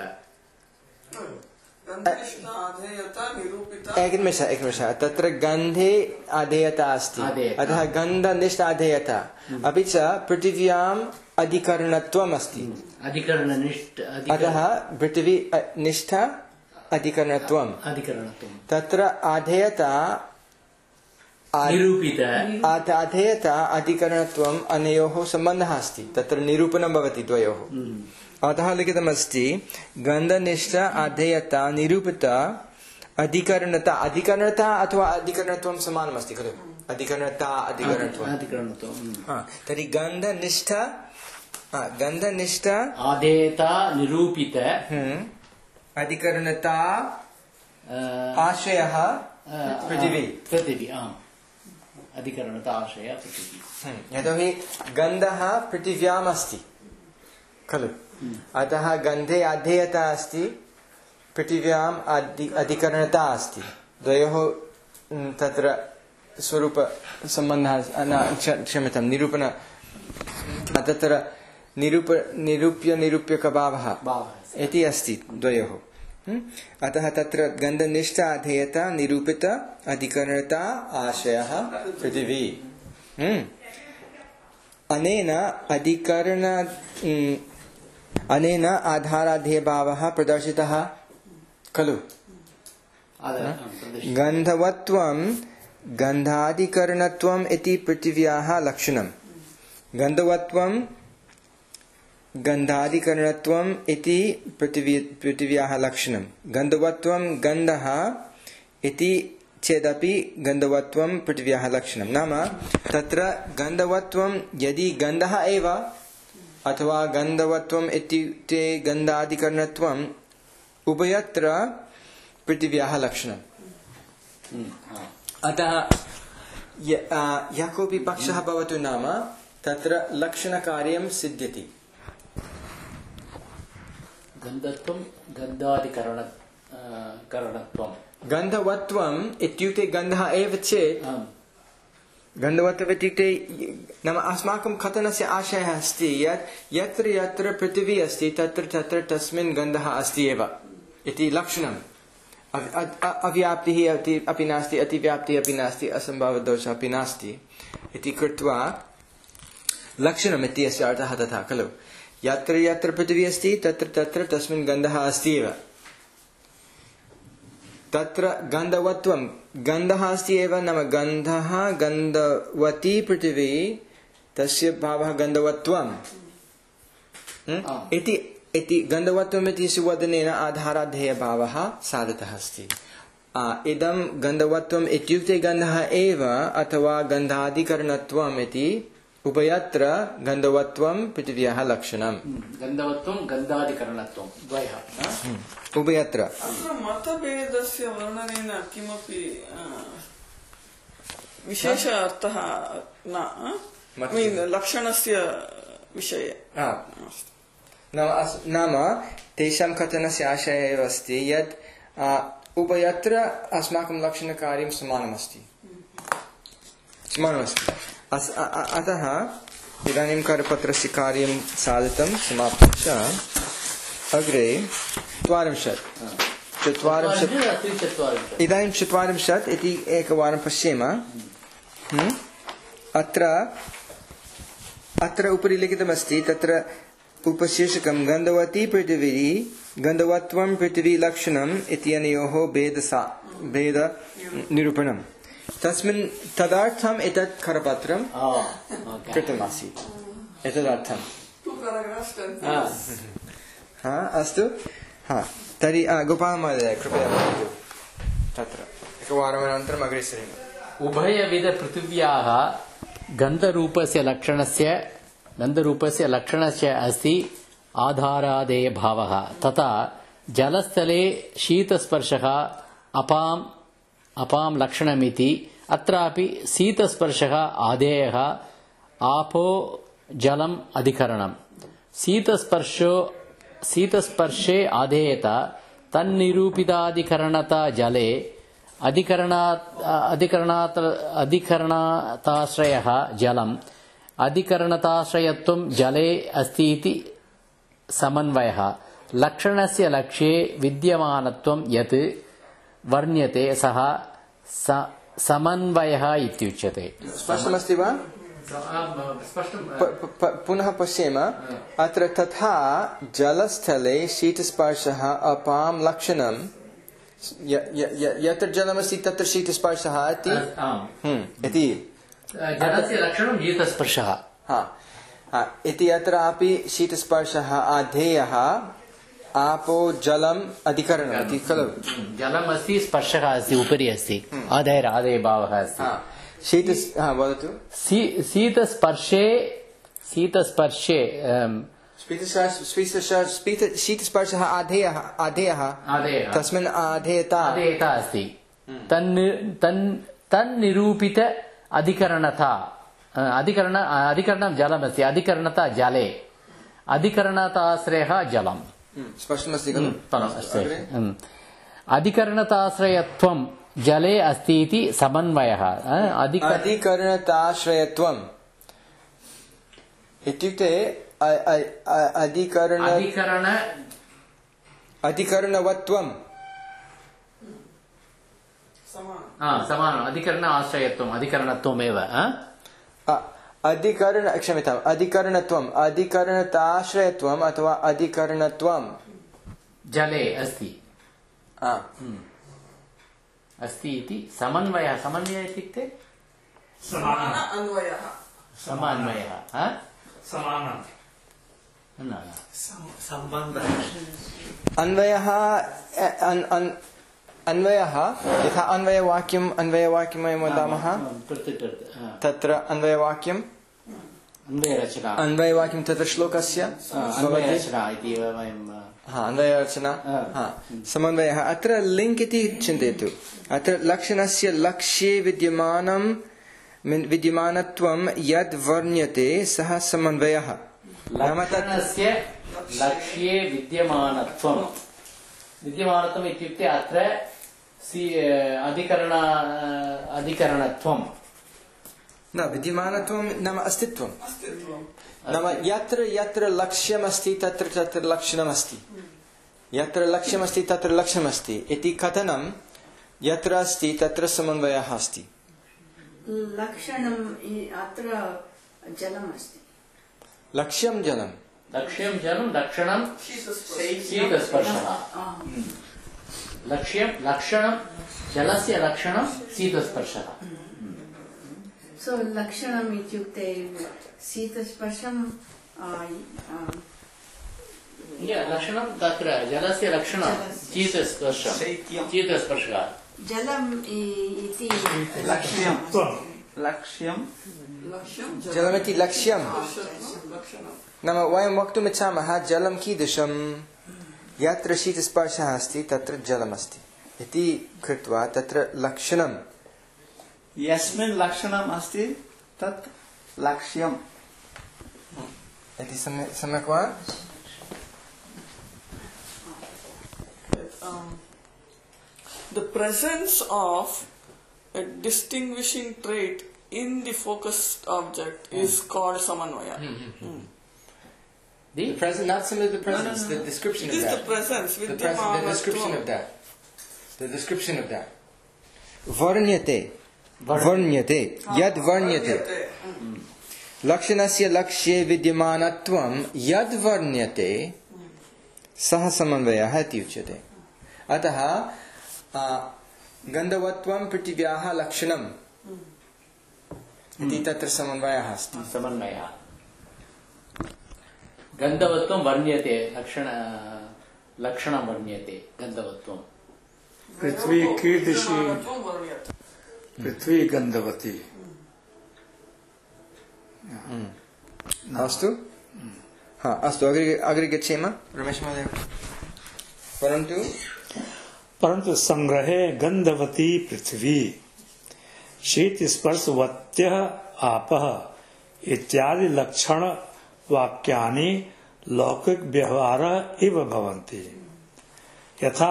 एकनिमिष एकनिमिष तत्र गन्धे अधेयता अस्ति अतः गन्धनिष्ठ अधेयता अपि च पृथिव्याम् अधिकरणत्वम् अस्ति
अधिकरणनिष्ठ
अतः पृथिवी निष्ठ अधिकरणत्वम्
अधिकरणत्वं
तत्र अधेयता
निरूपित
अधेयता अधिकरणत्वम् अनयोः सम्बन्धः अस्ति तत्र निरूपणं भवति द्वयोः अतः लिखितमस्ति गन्धनिष्ठ अधेयता निरूपित अधिकरणता अधिकरणता अथवा अधिकरणत्वं समानमस्ति खलु अधिकरणता अधिकरणत्वं तर्हि गन्धनिष्ठ गन्धनिष्ठ
अधेयता निरूपित
अधिकरणता आशयः पृथिवी
पृथिवी अधिकरणता आशयः पृथिवी
यतोहि गन्धः पृथिव्याम् अस्ति खलु अतः गन्धे अधेयता अस्ति पृथिव्याम् अधिकरणता अस्ति द्वयोः तत्र स्वरूपसम्बन्धः क्षम्यतां निरूपण तत्र निरूप निरूप्य निरूप्यकभावः इति अस्ति द्वयोः अतः तत्र गन्धनिष्ठ अधेयता निरूपित अधिकरणता आशयः पृथिवी अनेन अधिकरण अनेन आधाराधेयभावः प्रदर्शितः खलु गन्धवत्वं गन्धाधिकरणत्वम् इति पृथिव्याः लक्षणं गन्धवत्वं गन्धाधिकरणत्वम् इति पृथिवी पृथिव्याः लक्षणं गन्धवत्वं गन्धः इति चेदपि गन्धवत्वं पृथिव्याः लक्षणं नाम तत्र गन्धवत्वं यदि गन्धः एव अथवा गन्धवत्वम् इत्युक्ते गन्धाधिकरणत्वम् उभयत्र पृथिव्याः लक्षणम् अतः यः कोऽपि पक्षः भवतु नाम तत्र लक्षणकार्यं सिद्ध्यति
गन्धत्वं गन्धाधिकरण करणत्वं
गन्धवत्वम् इत्युक्ते गन्धः एव चेत् गन्धवत्वम् इत्युक्ते नाम अस्माकं कथनस्य आशयः अस्ति यत् यत्र यत्र पृथिवी अस्ति तत्र तत्र तस्मिन् गन्धः अस्ति एव इति लक्षणम् अव्याप्तिः अपि नास्ति अतिव्याप्तिः अपि नास्ति असम्भवदोषः अपि नास्ति इति कृत्वा लक्षणम् इत्यस्य अर्थः तथा खलु यत्र यत्र पृथिवी अस्ति तत्र तत्र तस्मिन् गन्धः अस्ति एव तत्र गन्धवत्वं गन्धः अस्ति एव नाम गन्धः गन्धवती पृथिवी तस्य भावः गन्धवत्वम् इति इति गन्धवत्वम् इति सुवदनेन आधाराध्ययभावः साधितः अस्ति इदं गन्धवत्वम् इत्युक्ते गन्धः एव अथवा गन्धाधिकरणत्वम् इति उभयत्र गन्धवत्वं पृथिव्याः लक्षणम्
गन्धवत्वं गन्धाधिकरणत्वं द्वयः
उभयत्र
अत्र मतभेदस्य वर्णनेन किमपि विशेष अर्थः न मीन् लक्षणस्य विषये
नाम तेषां कथनस्य आशयः एव अस्ति यत् उभयत्र अस्माकं लक्षणकार्यं समानमस्ति समानमस्ति अतः इदानीं करपत्रस्य कार्यं साधितं समाप्तं च अग्रे चत्वारिंशत् चत्वारिंशत् इदानीं चत्वारिंशत् इति एकवारं पश्येम अत्र अत्र उपरि लिखितमस्ति तत्र उपशीर्षकं गन्धवती पृथिवी गन्धवत्वं पृथिवी लक्षणम् इत्यनयोः भेदसा भेदनिरूपणम् तस्मिन् तदर्थम् एतत् करपत्रं कृतमासीत् एतदर्थं हा अस्तु हा तर्हि गोपालमहोदय कृपया वदतु तत्र एकवारमनन्तरम् अग्रे सरेम
उभयविधपृथिव्याः गन्धरूपस्य लक्षणस्य गन्धरूपस्य लक्षणस्य अस्ति आधारादेयभावः तथा जलस्थले शीतस्पर्शः अपाम् अपां लक्षणमिति अत्रापि शीतस्पर्शः आधेयः आपो जलम् अधिकरणं शीतस्पर्शो शीतस्पर्शे आधेयता तन्निरूपिताधिकरणता जले अधिकरणात् अधिकरणात् अधिकरणाताश्रयः जलम् अधिकरणताश्रयत्वं जले अस्ति इति समन्वयः लक्षणस्य लक्ष्ये विद्यमानत्वं यत् वर्ण्यते सः समन्वयः इत्युच्यते
स्पष्टमस्ति वा पुनः पश्येम अत्र तथा जलस्थले शीतस्पर्शः अपां लक्षणं यत्र जलमस्ति तत्र शीतस्पर्शः इति
जलस्य लक्षणं शीतस्पर्शः
इति अत्रापि शीतस्पर्शः आधेयः आपो जलम् अधिकरणम् इति खलु
जलम् अस्ति स्पर्शः अस्ति उपरि अस्ति आधेयः आधेयभावः अस्ति
शीत वदतु
शीतस्पर्शे शीतस्पर्शे
शीतस्पर्शः आधेयः आधेयः तस्मिन् आधेयता
आधेयता अस्ति तन्निरूपित अधिकरणता अधिकरण अधिकरणं जलमस्ति अधिकरणता जले अधिकरणताश्रयः जलम्
स्पष्टमस्ति खलु
अधिकरणताश्रयत्वं जले अस्ति इति समन्वयः
अधिकरणताश्रयत्वम् इत्युक्ते अधिकरण
अधिकरण
अधिकरणवत्वं
समानम् अधिकरण आश्रयत्वम् अधिकरणत्वमेव
अधिकरण क्षम्यताम् अधिकरणत्वम् अधिकरणताश्रयत्वम् अथवा अधिकरणत्वं
जले अस्ति अस्ति इति समन्वयः समन्वयः इत्युक्ते
अन्वयः
समान्वयः
अन्वयः अन्वयः यथा अन्वयवाक्यम् अन्वयवाक्यं वयं वदामः तत्र अन्वयवाक्यम् अन्वयवाक्यं तत्र श्लोकस्य अन्वयरचना समन्वयः अत्र लिङ्क् इति चिन्तयतु अत्र लक्षणस्य लक्ष्ये विद्यमानं विद्यमानत्वं यद् वर्ण्यते सः समन्वयः
लक्षणस्य लक्ष्ये विद्यमानत्वं विद्यमानत्वम् इत्युक्ते अत्र अधिकरण अधिकरणत्वं
न विद्यमानत्वं नाम अस्तित्वं नाम यत्र यत्र लक्ष्यमस्ति तत्र तत्र लक्षणमस्ति यत्र लक्ष्यमस्ति तत्र लक्ष्यमस्ति इति कथनं यत्र अस्ति तत्र समन्वयः अस्ति
लक्षणम् अत्र जलमस्ति
लक्ष्यं जलं
लक्ष्यं जलं लक्षणं शीतस्पर्शः लक्ष्यं लक्षणं जलस्य लक्षणं शीतस्पर्शः.
सो लक्षणम् इत्युक्ते शीतस्पर्शं
लक्षणं तत्र जलस्य लक्षणं शीतस्पर्शः.
शैत्यं
शीतस्पर्शः.
जलम् इति
लक्ष्यं लक्ष्यं
जलमिति लक्ष्यं. नाम वयं वक्तुमिच्छामः जलं कीदृशं, यत्र शीतस्पर्शः अस्ति तत्र जलमस्ति इति कृत्वा तत्र लक्षणं
यस्मिन् लक्षणम् अस्ति तत् लक्ष्यम्
इति सम्यक् सम्यक् वा?
Um, the presence of a distinguishing trait in the focused object mm. is called samanvaya.
Mm-hmm.
Mm.
The present, not simply the presence,
no, no, no.
the description
it
of
is
that.
the presence,
the, pres the description of that. The description of that. Varnyate. Varnyate. Yad varnyate. Lakshanasya lakshye vidyamanatvam yad varnyate सह समन्वयः इति उच्यते. अतः गन्धवत्वं पृथिव्याः लक्षणम् इति तत्र समन्वयः अस्ति.
समन्वयः. गन्धवत्वं वर्ण्यते, लक्षण लक्षणं वर्ण्यते. गन्धवत्वं
पृथ्वी कीदृशी, पृथ्वी गन्धवती.
अस्तु. हाँ, अस्तु. अग्रे अग्रे गच्छेम रमेश महोदय. परन्तु
परन्तु संग्रहे गन्धवती पृथ्वी, शीतस्पर्शवत्यः आपः इत्यादि लक्षण वाक्यानि लौकिक व्यवहारः इव भवन्ति. यथा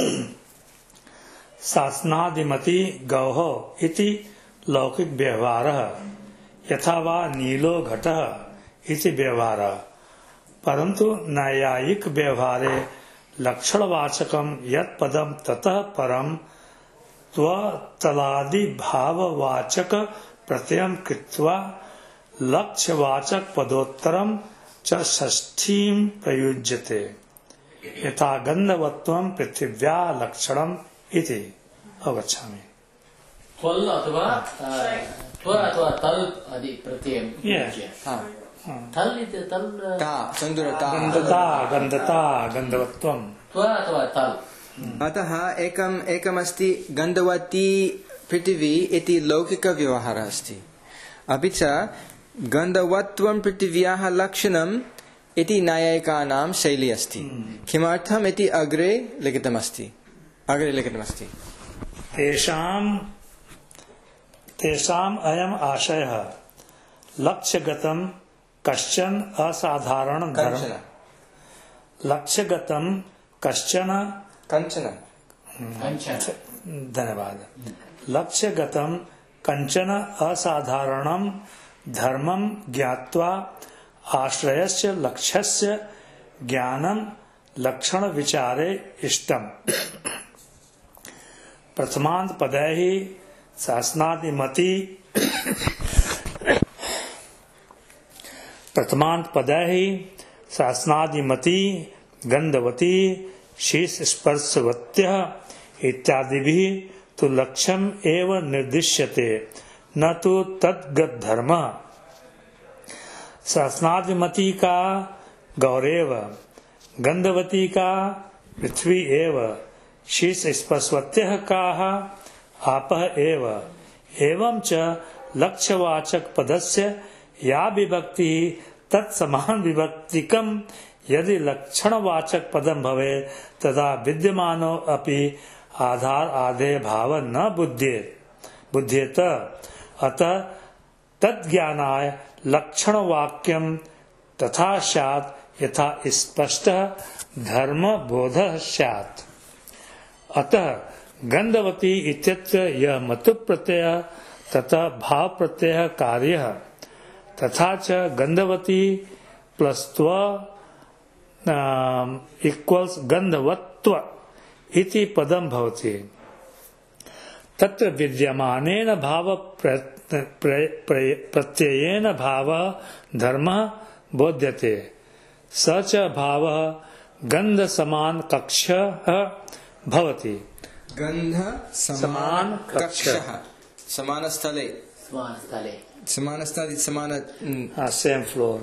शासनादिमति गौः इति लौकिक व्यवहारः, यथा वा नीलो घटः इति व्यवहारः. परन्तु नैयायिक व्यवहारे लक्षणवाचकं यत् पदं ततः परं त्वतलादि भाववाचक प्रत्ययं कृत्वा लक्ष्यवाचक पदोत्तरं च षष्ठीं प्रयुज्यते. यथा गन्धवत्वं पृथिव्या लक्षणम् इति. अवगच्छामि.
त्वल् अथवा त्व अथवा तल् आदि प्रत्ययं युज्य. तल् इति तल्
ता चन्दुरता
गन्धता गन्धता गन्धवत्वं
त्व अथवा तल्.
अतः एकम् एकमस्ति गन्धवती पृथिवी इति लौकिकव्यवहारः अस्ति. अपि च गन्धवत्वं पृथिव्याः लक्षणम् इति न्यायिकानां शैली अस्ति. किमर्थम् इति अग्रे लिखितमस्ति. अग्रे लिखितमस्ति.
तेषां तेषाम् अयम् आशयः लक्ष्यगतं कश्चन असाधारण धर्म. लक्ष्यगतं कश्चन
कंचन.
धन्यवाद. लक्ष्यगतं कंचन असाधारणं धर्मं ज्ञात्वा आश्रयस्य लक्ष्यस्य ज्ञानं लक्षण विचारे इष्टम्. प्रथमान्त पदैः शासनादिमति प्रथमान्त पदैः शासनादिमति गन्धवती शीतस्पर्शवत्यः इत्यादिभिः तु लक्ष्यम् एव निर्दिश्यते, न तो तद्गत धर्म. शासनादिमति का गौरेव, गंधवती का पृथ्वी एव, शीतस्पर्शवत्यः का आपः एव. एवं च लक्ष्यवाचक पदस्य या विभक्ति तत्समान विभक्तिकम यदि लक्षणवाचक पदम भवे तदा विद्यमानो अपि आधार आधेय भाव न बुध्येत बुध्येत. अतः तज्ज्ञानाय लक्षण वाक्यम तथा स्यात् यथा स्पष्ट धर्म बोध स्यात्. अतः गंधवती इत्यत्र यह मतु प्रत्यय तथा भाव प्रत्यय कार्यः तथा च गंधवती प्लस त्व इक्वल्स गंधवत्व इति पदं भवति. तत्र विद्यमानेन भाव प्रत्ययेन भाव धर्म बोध्यते. स च भाव गंध समान कक्ष भवति।
गन्ध समान कक्षः समान स्थले
समान स्थले
समान स्थले समान
सेम फ्लोर।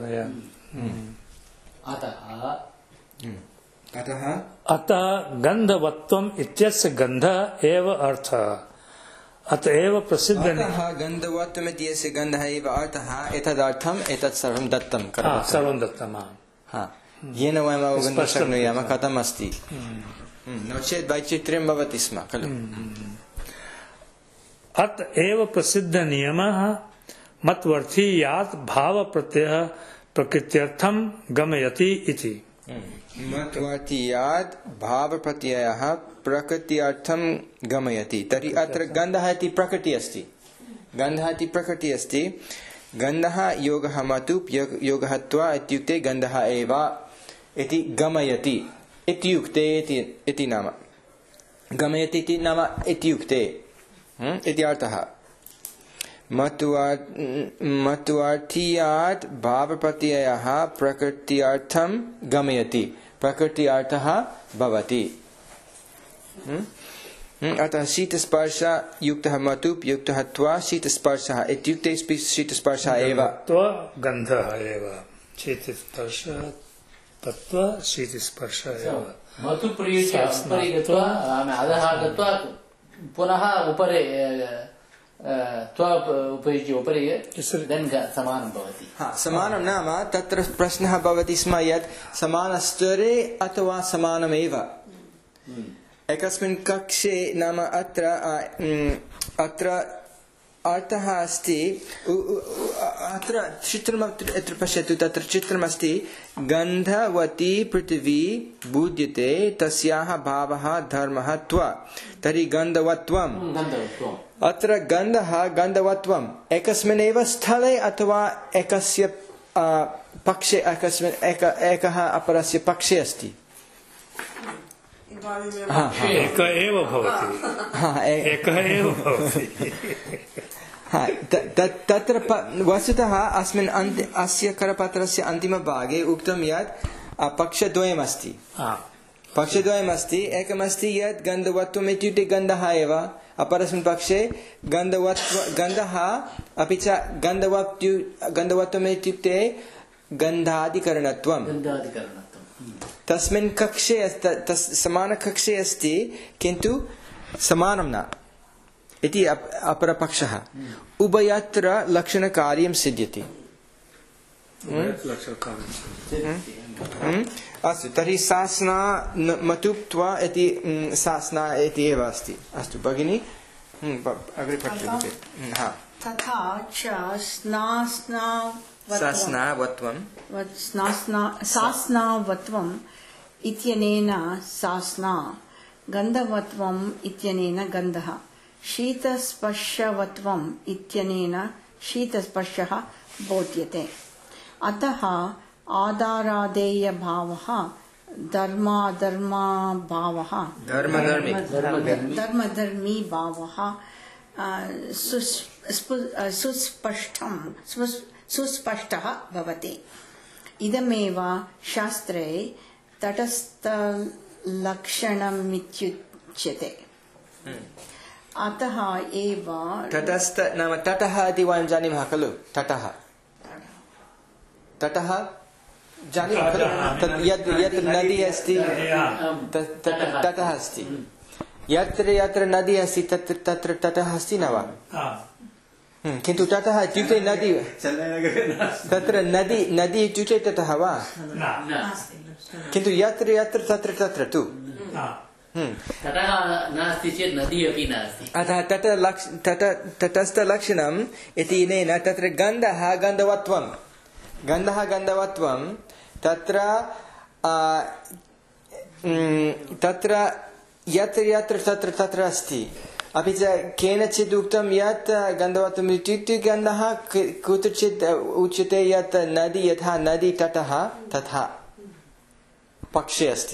अतः
अतः
अतः गन्धवत्वम् इत्यस्य गन्धः एव अर्थः। अतएव प्रसिद्ध
अतः गन्धवत्वम् इत्यस्य गन्धः एव अर्थः। एतदर्थम् एतत् सर्वं दत्तं
हाँ, सर्वं दत्तं।
हाँ, येन वयम् अवगन्तुं शक्नुयामः कथम् अस्ति। नो चेत् वैचित्र्यं भवति स्म खलु।
अतएव प्रसिद्ध नियमः मत्वर्थी यात् भाव प्रत्ययः प्रकृत्यर्थं गमयति इति।
मत्वर्थी यात् भाव प्रत्ययः प्रकृत्यर्थं गमयति। तर्हि अत्र गन्धः इति प्रकृतिः अस्ति। गन्धः इति प्रकृतिः अस्ति। गन्धः योगः मतुप् योगः त्वा इत्युक्ते गन्धः एव इति गमयति इत्युक्ते इति नाम गमयति इति नाम इत्युक्ते इति अर्थः। मत्वार्थीयात् भावप्रत्ययः प्रकृत्यर्थं गमयति प्रकृत्यर्थः भवति। अतः शीतस्पर्श युक्तः मतुप् युक्तः त्वा शीतस्पर्शः इत्युक्ते शीतस्पर्शः एव
गन्धः एव शीतस्पर्श तत्त्व शीतस्पर्शः एव।
मतुप् प्रयुज्य उपरि गत्वा अधः गत्वा पुनः उपरि त्वा उपयुज्य उपरि समानं भवति।
हाँ, समानं नाम तत्र प्रश्नः भवति स्म यत् समानस्तरे अथवा समानमेव। एकस्मिन् कक्षे नाम अत्र अत्र अर्थः अस्ति अत्र चित्रम् अत्र पश्यतु तत्र चित्रमस्ति गन्धवती पृथिवी बुध्यते तस्याः भावः धर्मः त्वा। तर्हि गन्धवत्वम् अत्र गन्धः गन्धवत्वम् एकस्मिन्नेव स्थले अथवा एकस्य पक्षे एकस्मिन् एक एकः अपरस्य पक्षे अस्ति।
एकः एव भवति। एकः एव भवति।
तत्र वस्तुतः अस्मिन् अन्ते अस्य करपत्रस्य अन्तिमभागे उक्तं यत् पक्षद्वयमस्ति। पक्षद्वयमस्ति। एकमस्ति यत् गन्धवत्वम् इत्युक्ते गन्धः एव। अपरस्मिन् पक्षे गन्धवत्व गन्धः अपि च गन्धवत्यु गन्धवत्वम् इत्युक्ते गन्धाधिकरणत्वम्। तस्मिन् कक्षे समानकक्षे अस्ति किन्तु समानं न इति अपरपक्षः। उभयत्र लक्षणकार्यं सिद्ध्यति। अस्तु तर्हि सास्ना मतुप्त्वा इति सास्ना इति एव अस्ति। अस्तु भगिनी अग्रे पठतु।
तथा च स्नास्ना
सास्नावत्वं
सास्नावत्वम् इत्यनेन सास्ना गन्धवत्वम् इत्यनेन गन्धः शीतस्पर्शवत्वम् इत्यनेन शीतस्पर्शः बोध्यते। अतः आधारादेयभावः धर्माधर्माभावः धर्मधर्मी भावः सुस्पष्टं सुस्पष्टः भवति। इदमेव शास्त्रे तटस्थलक्षणमित्युच्यते। अतः एव
तटस्थ नाम तटः इति वयं जानीमः खलु। तटः तटः जानीमः खलु। यत् यत् नदी अस्ति तटः अस्ति। यत्र यत्र नदी अस्ति तत्र तत्र तटः अस्ति न वा? किन्तु तटः इत्युक्ते नदी तत्र नदी नदी इत्युक्ते तटः वा? किन्तु यत्र यत्र तत्र तत्र तु अतः तट तटस्थलक्षणम् इत्यनेन तत्र गन्धः गन्धवत्वं गन्धः गन्धवत्वं तत्र तत्र यत्र यत्र तत्र तत्र अस्ति। अपि च केनचित् उक्तं यत् गन्धवत्वम् इत्युक्ते गन्धः कुत्रचित् उच्यते यत् नदी यथा नदी तटः तथा पक्षे अस्ति।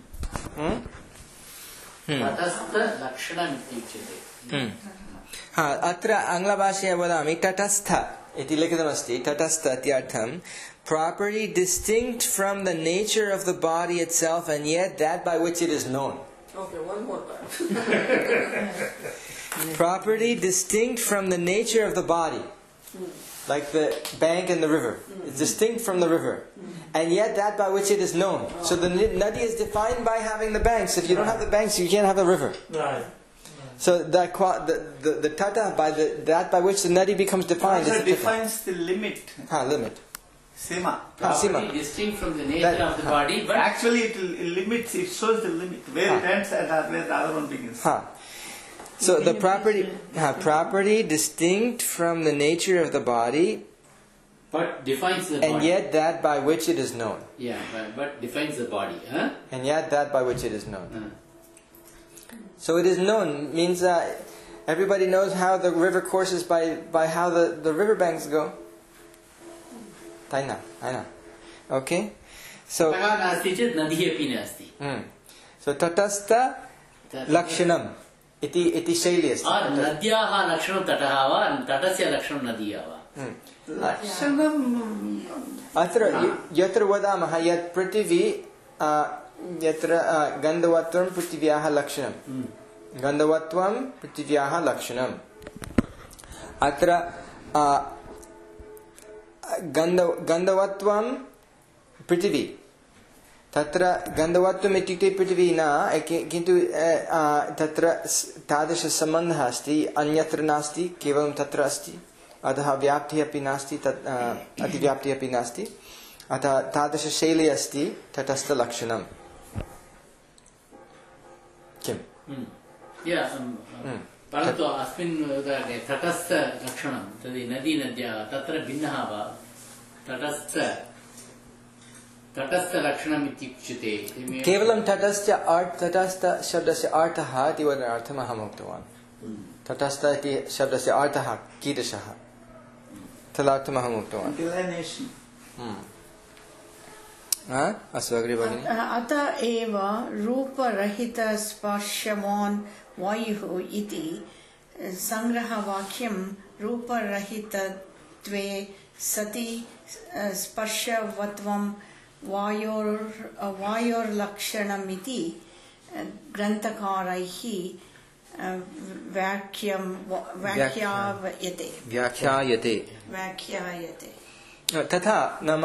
हा अत्र आङ्ग्लभाषया वदामि तटस्थ इति लिखितमस्ति। तटस्थ इत्यर्थं properly distinct from the nature of the body itself and yet that by which it is known.
Okay, one more time.
Property distinct from the nature of the body. Like the bank and the river. It's distinct from the river. And yet that by which it is known. So the nadi is defined by having the banks. If you don't have the banks, you can't have the river.
Right.
So the the the, the tata, by the that by which the nadi becomes defined.
Also
is
defines the limit.
Ha, limit.
Sima.
Property distinct from the nature
That-
of the body, but
Actually, it, it limits. It shows the limit where it ends and where the other one begins.
Ha. So the property, ha, property distinct from the nature of the body,
but defines the body.
and yet that by which it is known.
Yeah, but, but defines the body, huh?
And yet that by which it is known.
Uh.
So it is known means that everybody knows how the river courses by, by how the, the river banks go. Taina, taina. Okay? So,
ततः नास्ति चेत् नदी अपि नास्ति.
mm. so tatastha lakshanam iti iti shaili asti.
Or नद्याः लक्षणं तटः वा तटस्य लक्षणं नदी वा.
Lakshanam.
अत्र यत्र वदामः यत् पृथिवी यत्र गन्धवत्वं पृथिव्याः लक्षणं गन्धवत्वं पृथिव्याः लक्षणम् अत्र गन्ध गन्धवत्वं पृथिवी तत्र गन्धवत्वम् इत्युक्ते पृथिवी न किन्तु तत्र तादृशसम्बन्धः अस्ति अन्यत्र नास्ति केवलं तत्र अस्ति अतः व्याप्तिः अपि नास्ति तत् अतिव्याप्तिः अपि नास्ति अतः तादृशशैली अस्ति तटस्थलक्षणम् किम्
परन्तु अस्मिन् तटस्थलक्षणं तद् नदी नद्याः तत्र भिन्नः वा तटस्थ तटस्थलक्षणम् इत्युच्यते
केवलं तटस्थ तटस्थ शब्दस्य अर्थः इति वदनार्थम् अहम् उक्तवान् तटस्थ इति शब्दस्य अर्थः कीदृशः तदर्थम् अहम् उक्तवान् अस्तु अग्रे भगिनि
अत एव रूपरहितस्पर्शवान् वायुः इति संग्रहवाक्यं रूपरहितत्वे सति स्पर्शवत्वं वायोर् वायोर्लक्षणमिति ग्रन्थकारैः व्याख्यं व्याख्यायते
व्याख्यायते
व्याख्यायते
तथा नाम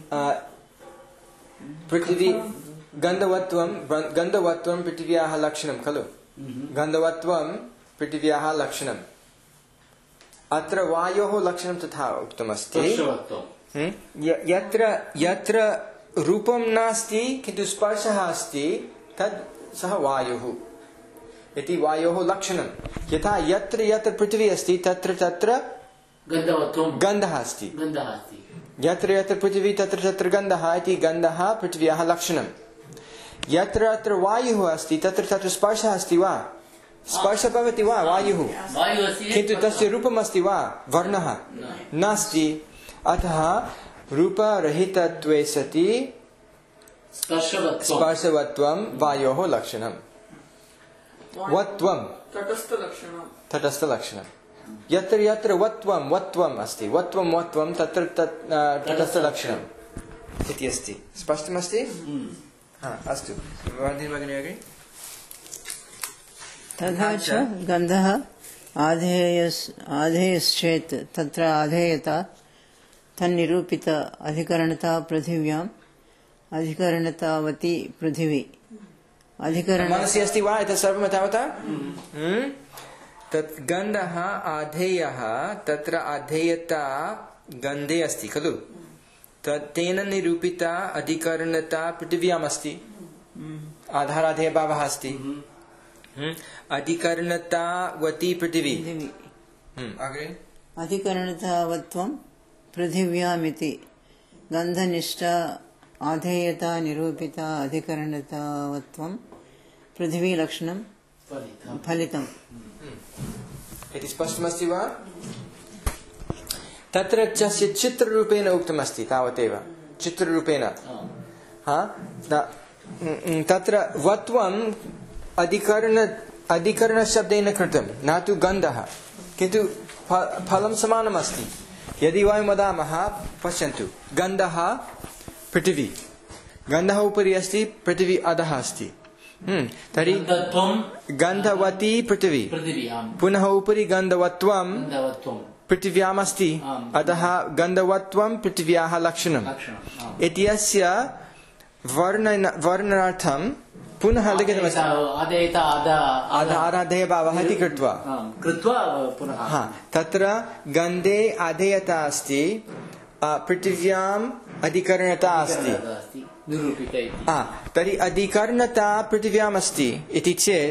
पृथिवी गन्धवत्वं गन्धवत्वं पृथिव्याः लक्षणं खलु गन्धवत्वं पृथिव्याः लक्षणम् अत्र वायोः लक्षणं तथा उक्तमस्ति यत्र यत्र रूपं नास्ति किन्तु स्पर्शः अस्ति तद् सः वायुः इति वायोः लक्षणं यथा यत्र यत्र पृथिवी अस्ति तत्र तत्र गन्धः अस्ति यत्र यत्र पृथिवी तत्र तत्र गन्धः इति गन्धः पृथिव्याः लक्षणं यत्र अत्र वायुः अस्ति तत्र तत्र स्पर्शः अस्ति वा स्पर्शः भवति वा वायुः किन्तु तस्य रूपम् अस्ति वा वर्णः नास्ति अतः रूपरहितत्वे सति स्पर्शवत्वं वायोः लक्षणं वत्वं तटस्थलक्षणं यत्र यत्र वत्वं वत्वम् अस्ति वत्वं वत्वं तत्र तटस्थलक्षणम् इति अस्ति स्पष्टमस्ति अस्तु भगिनी अग्रे
तथा च गन्धः आधेयस् आधेयश्चेत् तत्र आधेयता तन्निरूपित अधिकरणता पृथिव्याम् अधिकरणतावती पृथिवी अधिकरण
मनसि अस्ति वा एतत् सर्वं तावता तत् गन्धः आधेयः तत्र आधेयता गन्धे अस्ति खलु तेन निरूपिता अधिकरणता पृथिव्याम् अस्ति आधाराधेयभावः अस्ति अधिकरणतावती पृथिवी अग्रे
अधिकरणतावत्वं पृथिव्यामिति गन्धनिष्ठ आधेयता निरूपिता अधिकरणतावत्वं पृथिवी लक्षणं फलितम्
इति स्पष्टमस्ति वा तत्र चित्ररूपेण उक्तमस्ति तावदेव चित्ररूपेण तत्र वत्वम् अधिकरण अधिकरणशब्देन कृतं न तु गन्धः किन्तु फलं समानमस्ति यदि वयं वदामः पश्यन्तु गन्धः पृथिवी गन्धः उपरि अस्ति पृथिवी अधः अस्ति तर्हि गन्धवती पृथिवी पुनः उपरि गन्धवत्वं पृथिव्यामस्ति अतः गन्धवत्वं पृथिव्याः लक्षणम् इत्यस्य वर्णन वर्णनार्थं पुनः लिखितमस्ति आधेयभावः इति कृत्वा हा तत्र गन्धे आधेयता अस्ति पृथिव्याम् अधिकरणता अस्ति तर्हि अधिकरणता पृथिव्याम् अस्ति इति चेत्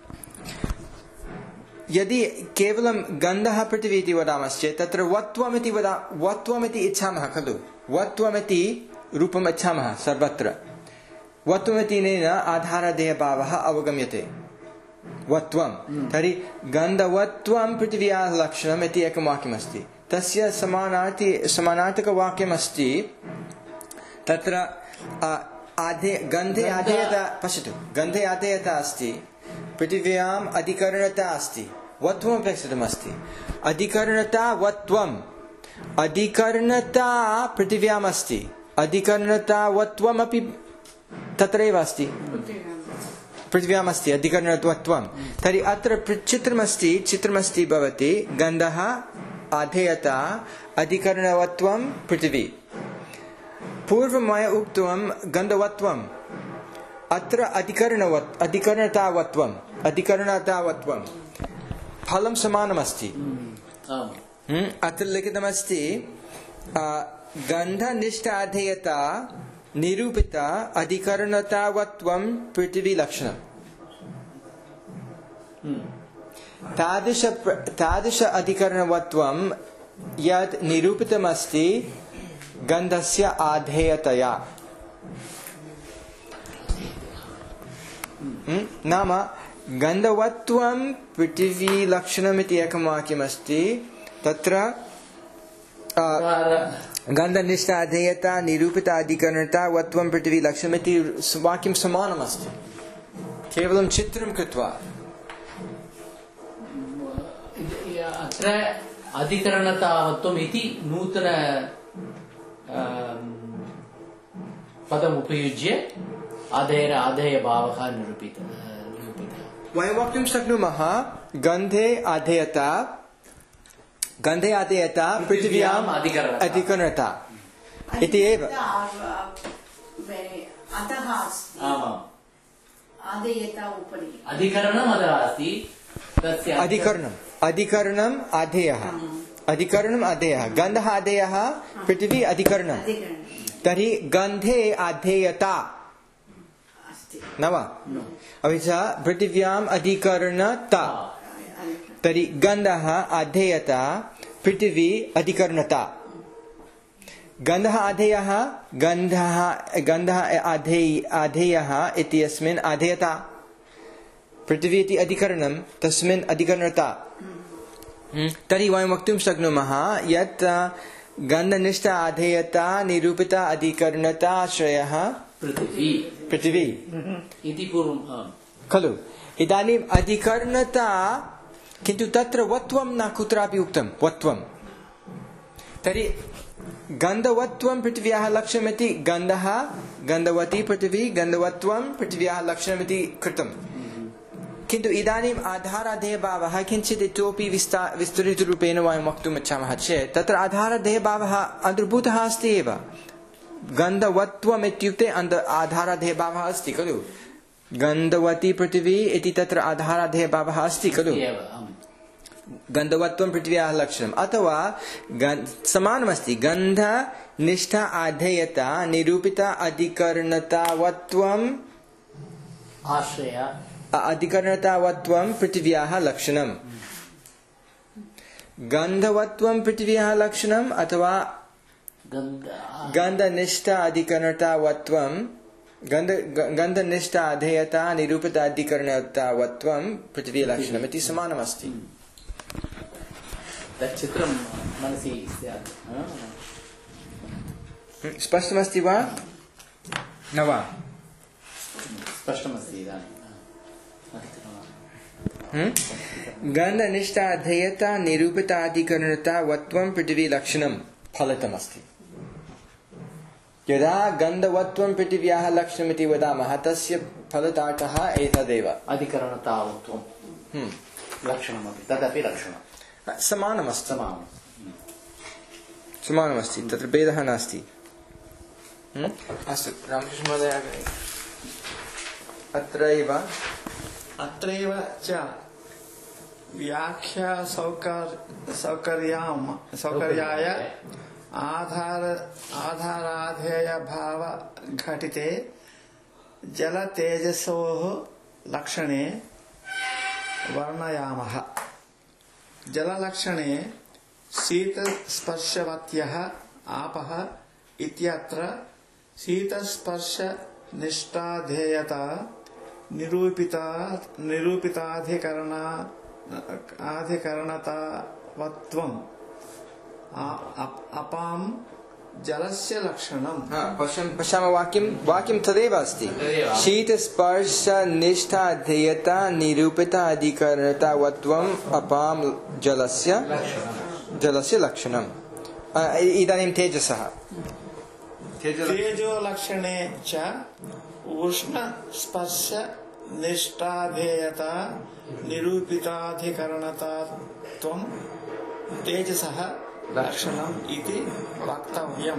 यदि केवलं गन्धः पृथिवी इति वदामश्चेत् तत्र वत्वमिति वदा वत्वमिति इच्छामः खलु वत्वमिति रूपम् इच्छामः सर्वत्र वत्वमितिनेन आधारादेयभावः अवगम्यते वत्वं तर्हि गन्धवत्वं पृथिव्याः लक्षणम् इति एकं वाक्यमस्ति तस्य समानार्थी समानार्थकवाक्यमस्ति तत्र आधे गन्धे आधेयता पश्यतु गन्धे आधेयता अस्ति पृथिव्याम् अधिकरणता अस्ति वत्वम् अपेक्षितमस्ति अधिकरणता वत्वम् अधिकरणता पृथिव्याम् अस्ति अधिकरणता वत्वमपि तत्रैव अस्ति पृथिव्याम् अस्ति अधिकरणत्वं तर्हि अत्र चित्रमस्ति चित्रमस्ति भवति गन्धः आधेयता अधिकरणवत्वं पृथिवी पूर्वं मया उक्तं गन्धवत्वम् अत्र अधिकरणवत् अधिकरणतावत्वम् अधिकरणतावत्वं फलं समानमस्ति अत्र लिखितमस्ति गन्धनिष्ठ आधेयता निरूपिता अधिकरणतावत्वं पृथिवीलक्षणम् तादृश तादृश अधिकरणवत्वं यत् निरूपितमस्ति गन्धस्य आधेयतया नाम गन्धवत्वं पृथिवीलक्षणमिति एकं वाक्यमस्ति तत्र गन्धनिष्ठ आधेयता निरूपिता अधिकरणता वत्वं पृथिवीलक्षणमिति वाक्यं समानमस्ति केवलं चित्रं कृत्वा
अत्र अधिकरणतावत्वम् इति नूतन पदम् उपयुज्य आधेयर आधेयभावः निरूपितः
वयं वक्तुं शक्नुमः गन्धे आधेयता गन्धे आधेयता पृथिव्याम् अधिकरणता इति एव
अधिकरणम् अधः अस्ति
अधिकरणम् अधिकरणम् आधेयः अधिकरणम् आधेयः गन्धः आधेयः पृथिवी अधिकरणं तर्हि गन्धे आधेयता न वा अपि च पृथिव्याम् अधिकरणता तर्हि गन्धः आधेयता पृथिवी अधिकरणता गन्धः आधेयः गन्धः गन्धः आधेयः इत्यस्मिन् आधेयता पृथिवी इति अधिकरणं तस्मिन् अधिकरणता तर्हि वयं वक्तुं शक्नुमः यत् गन्धनिष्ठ आधेयता निरूपिता अधिकरणताश्रयः
पृथिवी
पृथिवी
इति पूर्वं
खलु इदानीम् अधिकरणता किन्तु तत्र वत्वं न कुत्रापि उक्तं वत्वं तर्हि गन्धवत्वं पृथिव्याः लक्षणमिति गन्धः गन्धवती पृथिवी गन्धवत्वं पृथिव्याः लक्षणमिति कृतं किन्तु इदानीम् आधाराधेयभावः किञ्चित् इतोपि विस्ता विस्तृतरूपेण वयं वक्तुम् इच्छामः चेत् तत्र आधाराधेयभावः अन्तर्भूतः अस्ति एव गन्धवत्वम् इत्युक्ते आधाराधेयभावः अस्ति खलु गन्धवती पृथिवी इति तत्र आधाराधेयभावः अस्ति खलु गन्धवत्वं पृथिव्याः लक्षणम् अथवा समानमस्ति गन्धनिष्ठ आधेयता निरूपिता अधिकरणतावत्वम्
आश्रय
अधिकरणतावत्वं पृथिव्याः लक्षणम् गन्धवत्वं पृथिव्याः लक्षणम् अथवा गन्धनिष्ठ अधिकरणतावत्वं गन्ध गन्धनिष्ठ आधेयता निरूपित अधिकरणतावत्वं पृथिवीलक्षणम् इति समानमस्ति
तत् चित्रं मनसि स्यात्
स्पष्टमस्ति वा न वा
स्पष्टमस्ति इदानीं
गन्धनिष्ठ आधेयता निरूपिताधिकरणता वत्वं पृथिवीलक्षणं फलितमस्ति यदा गन्धवत्वं पृथिव्याः लक्षणमिति वदामः तस्य फलितार्थः एतदेव
अधिकरणतावत्वं लक्षणमपि तदपि लक्षणं
समानमस्ति
समानं
समानमस्ति तत्र भेदः नास्ति अस्तु रामकृष्णमहोदय अत्रैव
अत्रैव च व्याख्या सौकर् सौकर्याम सौकर्याय आधार आधाराधेय भाव घटिते जल तेजसोः लक्षणे वर्णयामः जललक्षणे शीतस्पर्शवत्यः आपः इत्यत्र शीतस्पर्शनिष्ठाधेयता निरूपिता निरूपिताधिकरणा अधिकरणतावत्वम् अपां जलस्य लक्षणम्
पश्यामः वाक्यं वाक्यं तदेव अस्ति शीतस्पर्शनिष्ठाधेयता निरूपिता अधिकरणतावत्वम् अपां जलस्य जलस्य लक्षणम् इदानीं तेजसः
तेजो लक्षणे च उष्णस्पर्श निष्ठाधेयता निरूपिताधिकरणतात्वं तेजसः लक्षणम् इति वक्तव्यम्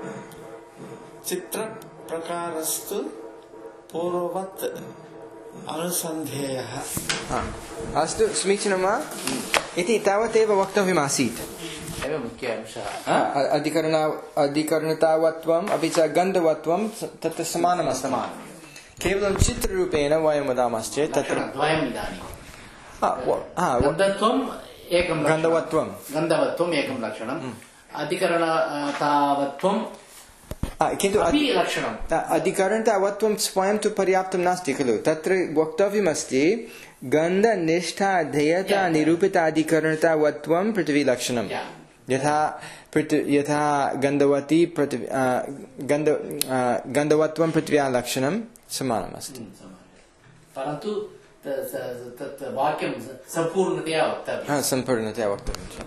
चित्रप्रकारस्तु पूर्ववत् अनुसन्धेयः
अस्तु समीचीनं वा इति तावदेव वक्तव्यमासीत्
एव मुख्य अंशः
अधिकरण अधिकरणतावत्वम् अपि च गन्धवत्वं तत्र समानमस्ति केवलं चित्ररूपेण वयं वदामश्चेत् तत्र
द्वयम् इदानीं
गन्धवत्वं
एकं
गन्धवत्वं
गन्धवत्वम् एकं लक्षणम् अधिकरणतावत्वं
किन्तु
लक्षणम्
अधिकरणतावत्वं स्वयं तु पर्याप्तं नास्ति खलु तत्र वक्तव्यमस्ति गन्धनिष्ठाधेयता निरूपिताधिकरणतावत्वं पृथ्वीलक्षणं यथा यथा गन्धवती पृथ्वी गन्ध गन्धवत्वं पृथ्व्याः लक्षणं समानमस्ति
परन्तु तत् वाक्यं सम्पूर्णतया वक्तव्यं
सम्पूर्णतया वक्तव्यं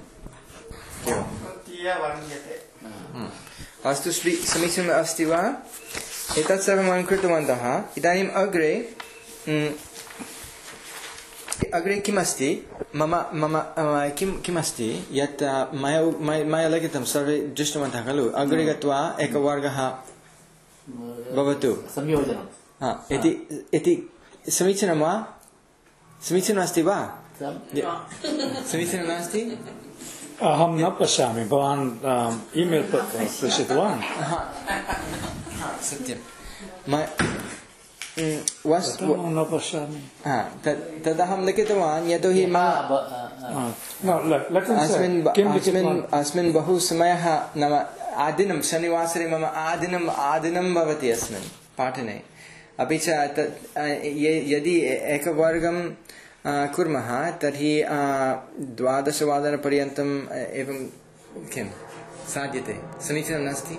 अस्तु समीचीनम् अस्ति वा एतत् सर्वं वयं कृतवन्तः इदानीम् अग्रे अग्रे किमस्ति मम मम किं किमस्ति यत् मया मया लिखितं सर्वे दृष्टवन्तः खलु अग्रे गत्वा एकवर्गः भवतु
संयोजनं
इति इति समीचीनं वा समीचीनमस्ति वा समीचीनं नास्ति
अहं न पश्यामि भवान् ईमेल् प्रेषितवान्
सत्यं
न पश्यामि
तदहं लिखितवान् यतोहि अस्मिन् अस्मिन् बहु समयः नाम आदिनं शनिवासरे मम आदिनम् आदिनं भवति अस्मिन् पाठने अपि च यदि एकवर्गं कुर्मः तर्हि द्वादशवादनपर्यन्तम् एवं किं साध्यते समीचीनं नास्ति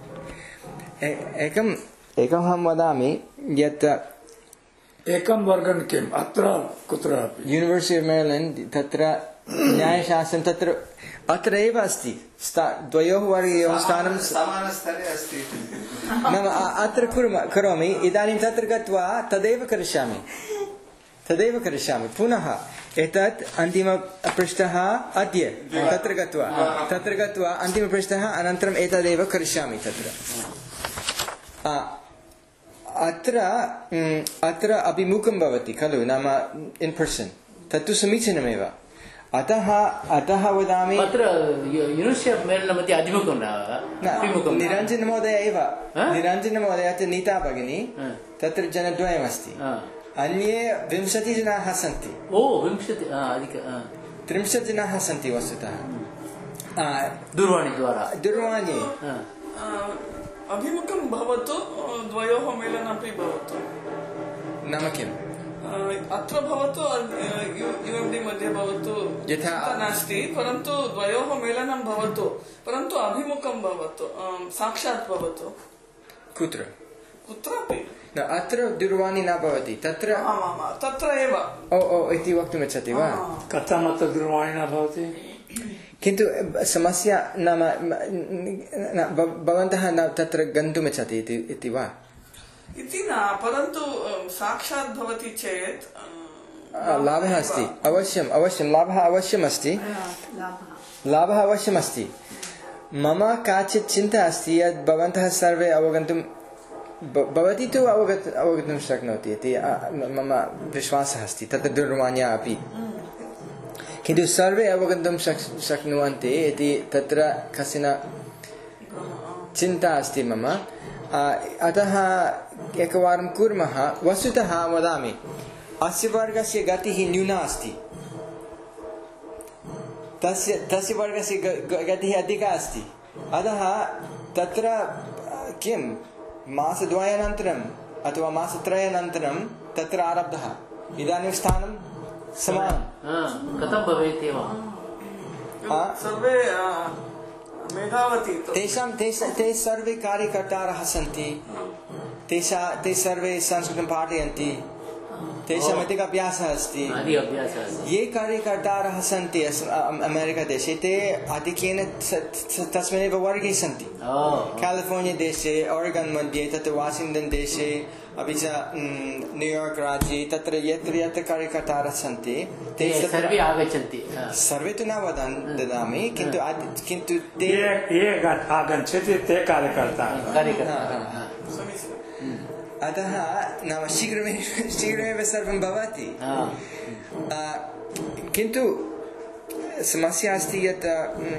एकम् एकमहं वदामि यत्
एकं वर्गं किम् अत्र कुत्रापि
यूनिवर्सिटि आफ् मेरिलेण्ड् तत्र न्यायशास्त्रं तत्र अत्र एव अस्ति द्वयोः वर्गयोः स्थानं
समानस्तरे अस्ति
नाम अत्र करोमि इदानीं तत्र गत्वा तदेव करिष्यामि तदेव करिष्यामि पुनः एतत् अन्तिमपृष्ठः अद्य तत्र गत्वा तत्र गत्वा अन्तिमपृष्ठः अनन्तरम् एतदेव करिष्यामि तत्र अत्र अत्र अभिमुखं भवति खलु नाम इन् पर्सन् तत्तु समीचीनमेव अतः अतः वदामि
अत्र यूनिवर्सिटि मेलनमध्ये अधिमुखं न
निरञ्जनमहोदय एव निरञ्जनमहोदय नीता भगिनी तत्र जनद्वयमस्ति अन्ये विंशतिजनाः सन्ति
ओ विंशति अधिक
त्रिंशत् जनाः सन्ति वस्तुतः
दूरवाणीद्वारा
दूरवाणी
अभिमुखं भवतु द्वयोः मेलनमपि भवतु
नाम किम्
अत्र भवतु यूएम्डी मध्ये भवतु
यथा
नास्ति परन्तु द्वयोः मेलनं भवतु परन्तु अभिमुखं भवतु साक्षात् भवतु
कुत्र
कुत्रापि
अत्र दूरवाणी न भवति तत्र
तत्र एव
ओ ओ इति वक्तुमिच्छति वा
कथमत्र दूरवाणी न भवति
किन्तु समस्या नाम भवन्तः न तत्र गन्तुमिच्छति इति वा
इति न परन्तु साक्षात् भवति चेत्
लाभः अस्ति अवश्यम् अवश्यं लाभः अवश्यम् अस्ति लाभः अवश्यम् अस्ति मम काचित् चिन्ता अस्ति यत् भवन्तः सर्वे अवगन्तुं भवती तु अवगत अवगन्तुं शक्नोति इति मम विश्वासः अस्ति तत्र दूरवाण्या अपि किन्तु सर्वे अवगन्तुं शक्नुवन्ति इति तत्र कश्चन चिन्ता अस्ति मम अतः एकवारं कुर्मः वस्तुतः वदामि अस्य वर्गस्य गतिः न्यूना अस्ति तस्य तस्य वर्गस्य गतिः अधिका अस्ति अतः तत्र किं मासद्वयानन्तरम् अथवा मासत्रयानन्तरं तत्र आरब्धः इदानीं स्थानं समानं
कथं भवेत् एव
सर्वे मेधावती
तेषां ते सर्वे कार्यकर्तारः सन्ति तेषा ते सर्वे संस्कृतं पाठयन्ति तेषाम् अधिक अभ्यासः अस्ति ये कार्यकर्तारः सन्ति अमेरिकादेशे ते आधिक्येन तस्मिन्नेव वर्गे सन्ति कालिफोर्निया देशे ओरेगन् मध्ये तत्र वाशिङ्ग्टन् देशे अपि च न्यूयार्क् राज्ये तत्र यत्र यत्र कार्यकर्तारः सन्ति ते
सर्वे आगच्छन्ति
सर्वे तु न वदामि ददामि किन्तु किन्तु ते
ये आगच्छन्ति ते कार्यकर्तारः
अतः नाम शीघ्रमेव शीघ्रमेव सर्वं भवति किन्तु समस्या अस्ति यत्